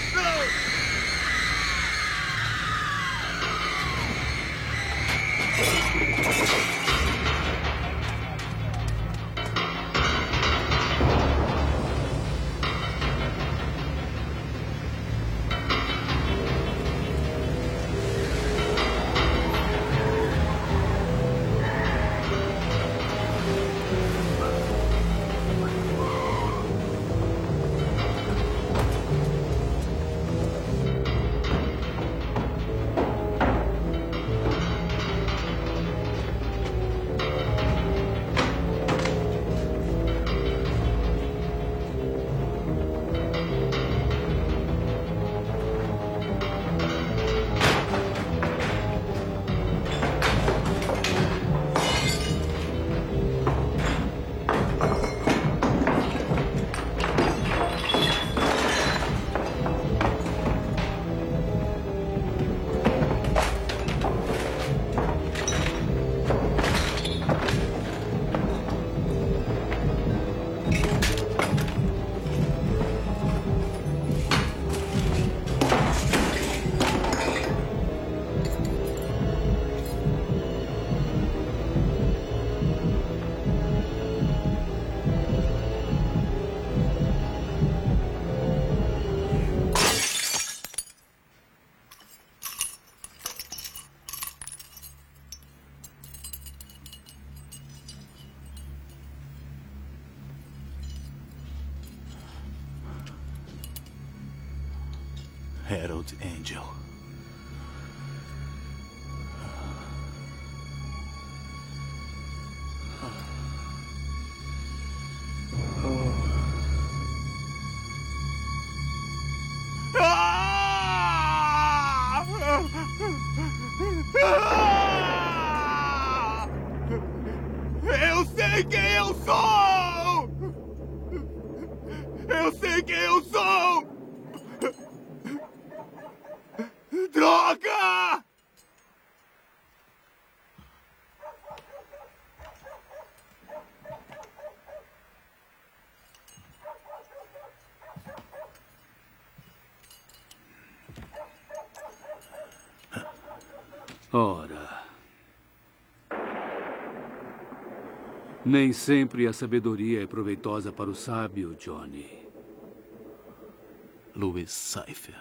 [SPEAKER 1] Harold Angel.
[SPEAKER 5] Eu sei quem eu sou! Eu sei quem eu sou! Droga!
[SPEAKER 7] Ora. Nem sempre a sabedoria é proveitosa para o sábio, Johnny.
[SPEAKER 1] Louis Cypher.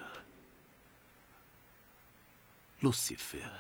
[SPEAKER 1] Lucifer.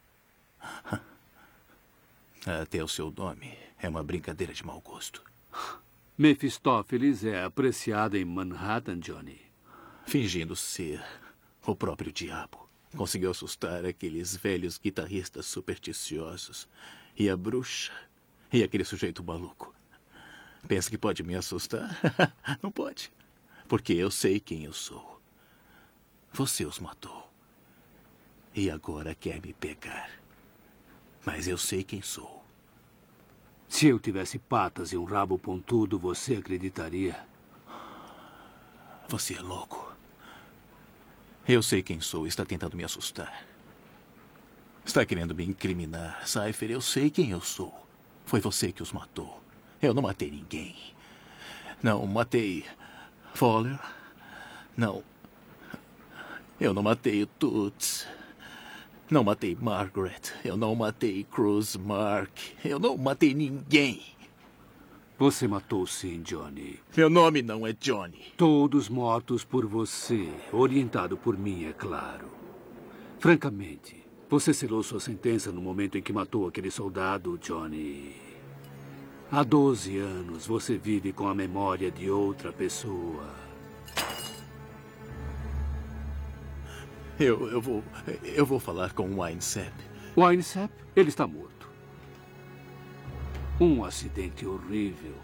[SPEAKER 1] Até o seu nome é uma brincadeira de mau gosto.
[SPEAKER 7] Mefistófeles é apreciado em Manhattan, Johnny.
[SPEAKER 1] Fingindo ser o próprio diabo, conseguiu assustar aqueles velhos guitarristas supersticiosos. E a bruxa. E aquele sujeito maluco. Pensa que pode me assustar? Não pode. Porque eu sei quem eu sou. Você os matou. E agora quer me pegar. Mas eu sei quem sou.
[SPEAKER 7] Se eu tivesse patas e um rabo pontudo, você acreditaria?
[SPEAKER 1] Você é louco. Eu sei quem sou e está tentando me assustar. Está querendo me incriminar. Cypher, eu sei quem eu sou. Foi você que os matou. Eu não matei ninguém. Não matei Fowler. Não. Eu não matei o Toots. Não matei Margaret. Eu não matei Cruz Mark. Eu não matei ninguém.
[SPEAKER 7] Você matou sim, Johnny.
[SPEAKER 1] Meu nome não é Johnny.
[SPEAKER 7] Todos mortos por você. Orientado por mim, é claro. Francamente, você selou sua sentença no momento em que matou aquele soldado, Johnny. Há 12 anos, você vive com a memória de outra pessoa.
[SPEAKER 1] Eu vou falar com o Winesap.
[SPEAKER 7] Winesap? Ele está morto. Um acidente horrível.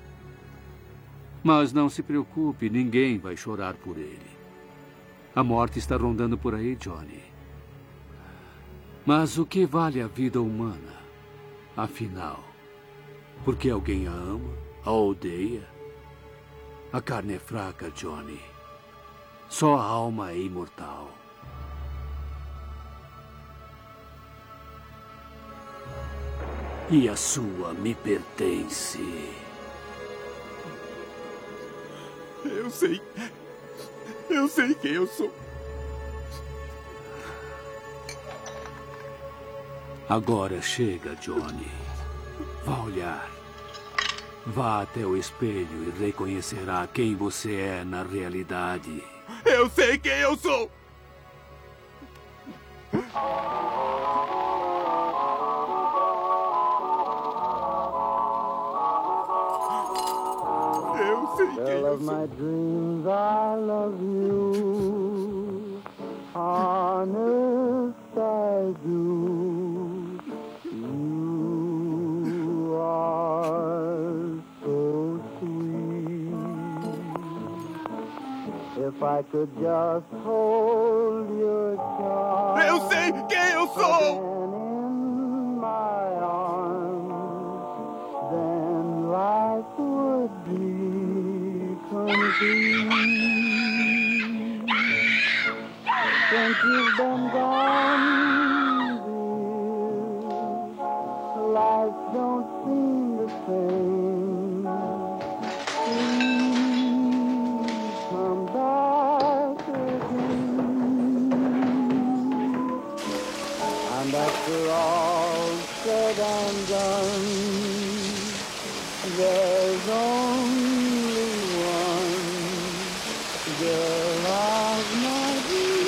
[SPEAKER 7] Mas não se preocupe, ninguém vai chorar por ele. A morte está rondando por aí, Johnny. Mas o que vale a vida humana? Afinal, porque alguém a ama, a odeia? A carne é fraca, Johnny. Só a alma é imortal. E a sua me pertence.
[SPEAKER 5] Eu sei. Eu sei quem eu sou.
[SPEAKER 7] Agora chega, Johnny. Vá olhar. Vá até o espelho e reconhecerá quem você é na realidade.
[SPEAKER 5] Eu sei quem eu sou. Eu sei quem eu sou.
[SPEAKER 18] My dreams, I love you. Honest, I do. You are so sweet. If I could just hold your charm.
[SPEAKER 5] Eu sei quem eu sou.
[SPEAKER 18] In my arms, then life would be complete. Since you've been gone, dear, life don't seem the same. Please come back again. And after all said and done, there's only one girl of my dreams.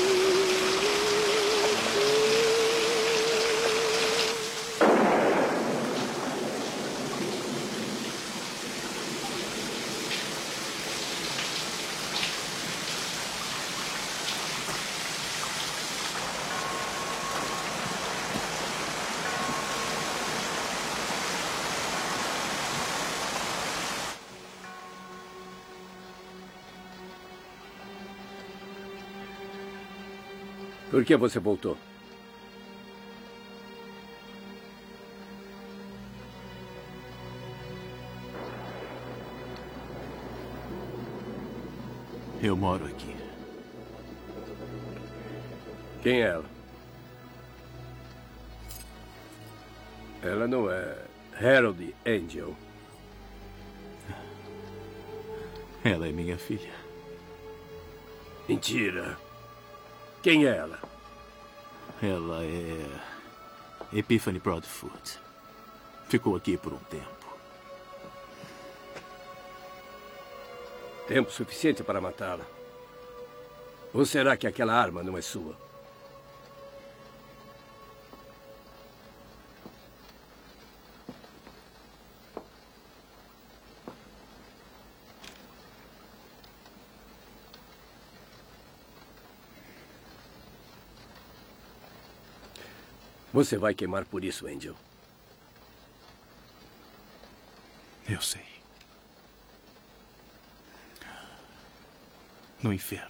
[SPEAKER 20] Por que você voltou?
[SPEAKER 3] Eu moro aqui.
[SPEAKER 20] Quem é ela? Ela não é Harold Angel.
[SPEAKER 3] Ela é minha filha.
[SPEAKER 20] Mentira. Quem é ela?
[SPEAKER 3] Ela é Epiphany Broadfoot. Ficou aqui por um tempo.
[SPEAKER 20] Tempo suficiente para matá-la? Ou será que aquela arma não é sua? Você vai queimar por isso, Angel.
[SPEAKER 3] Eu sei. No inferno.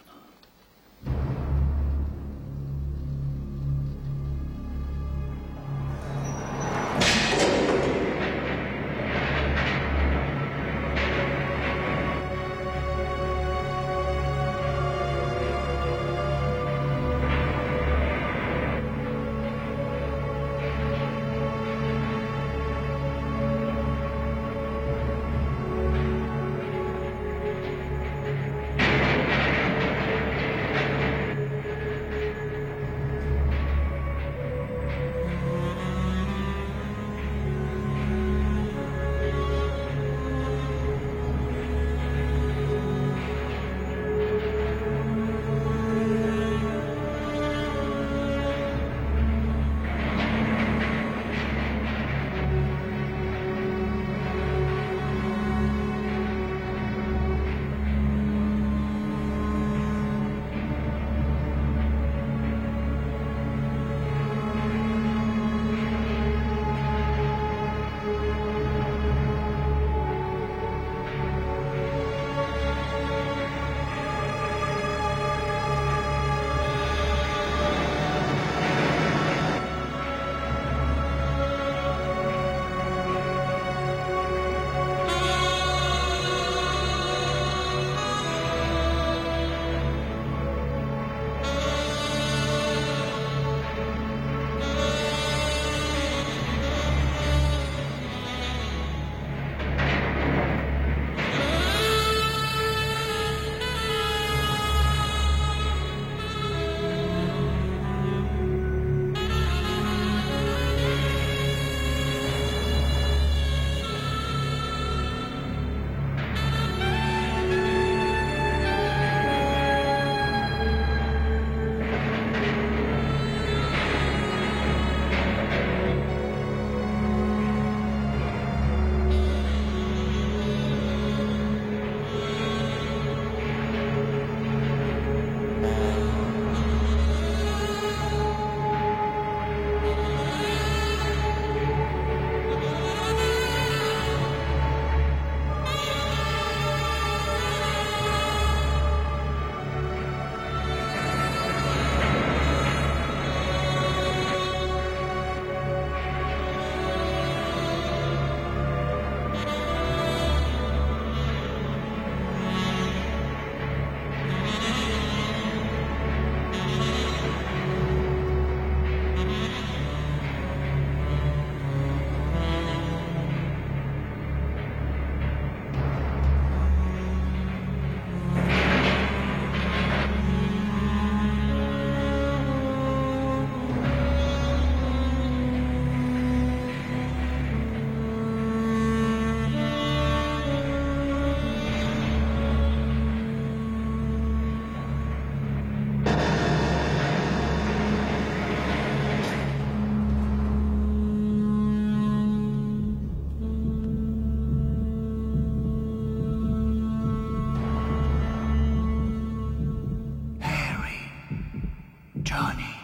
[SPEAKER 18] Johnny.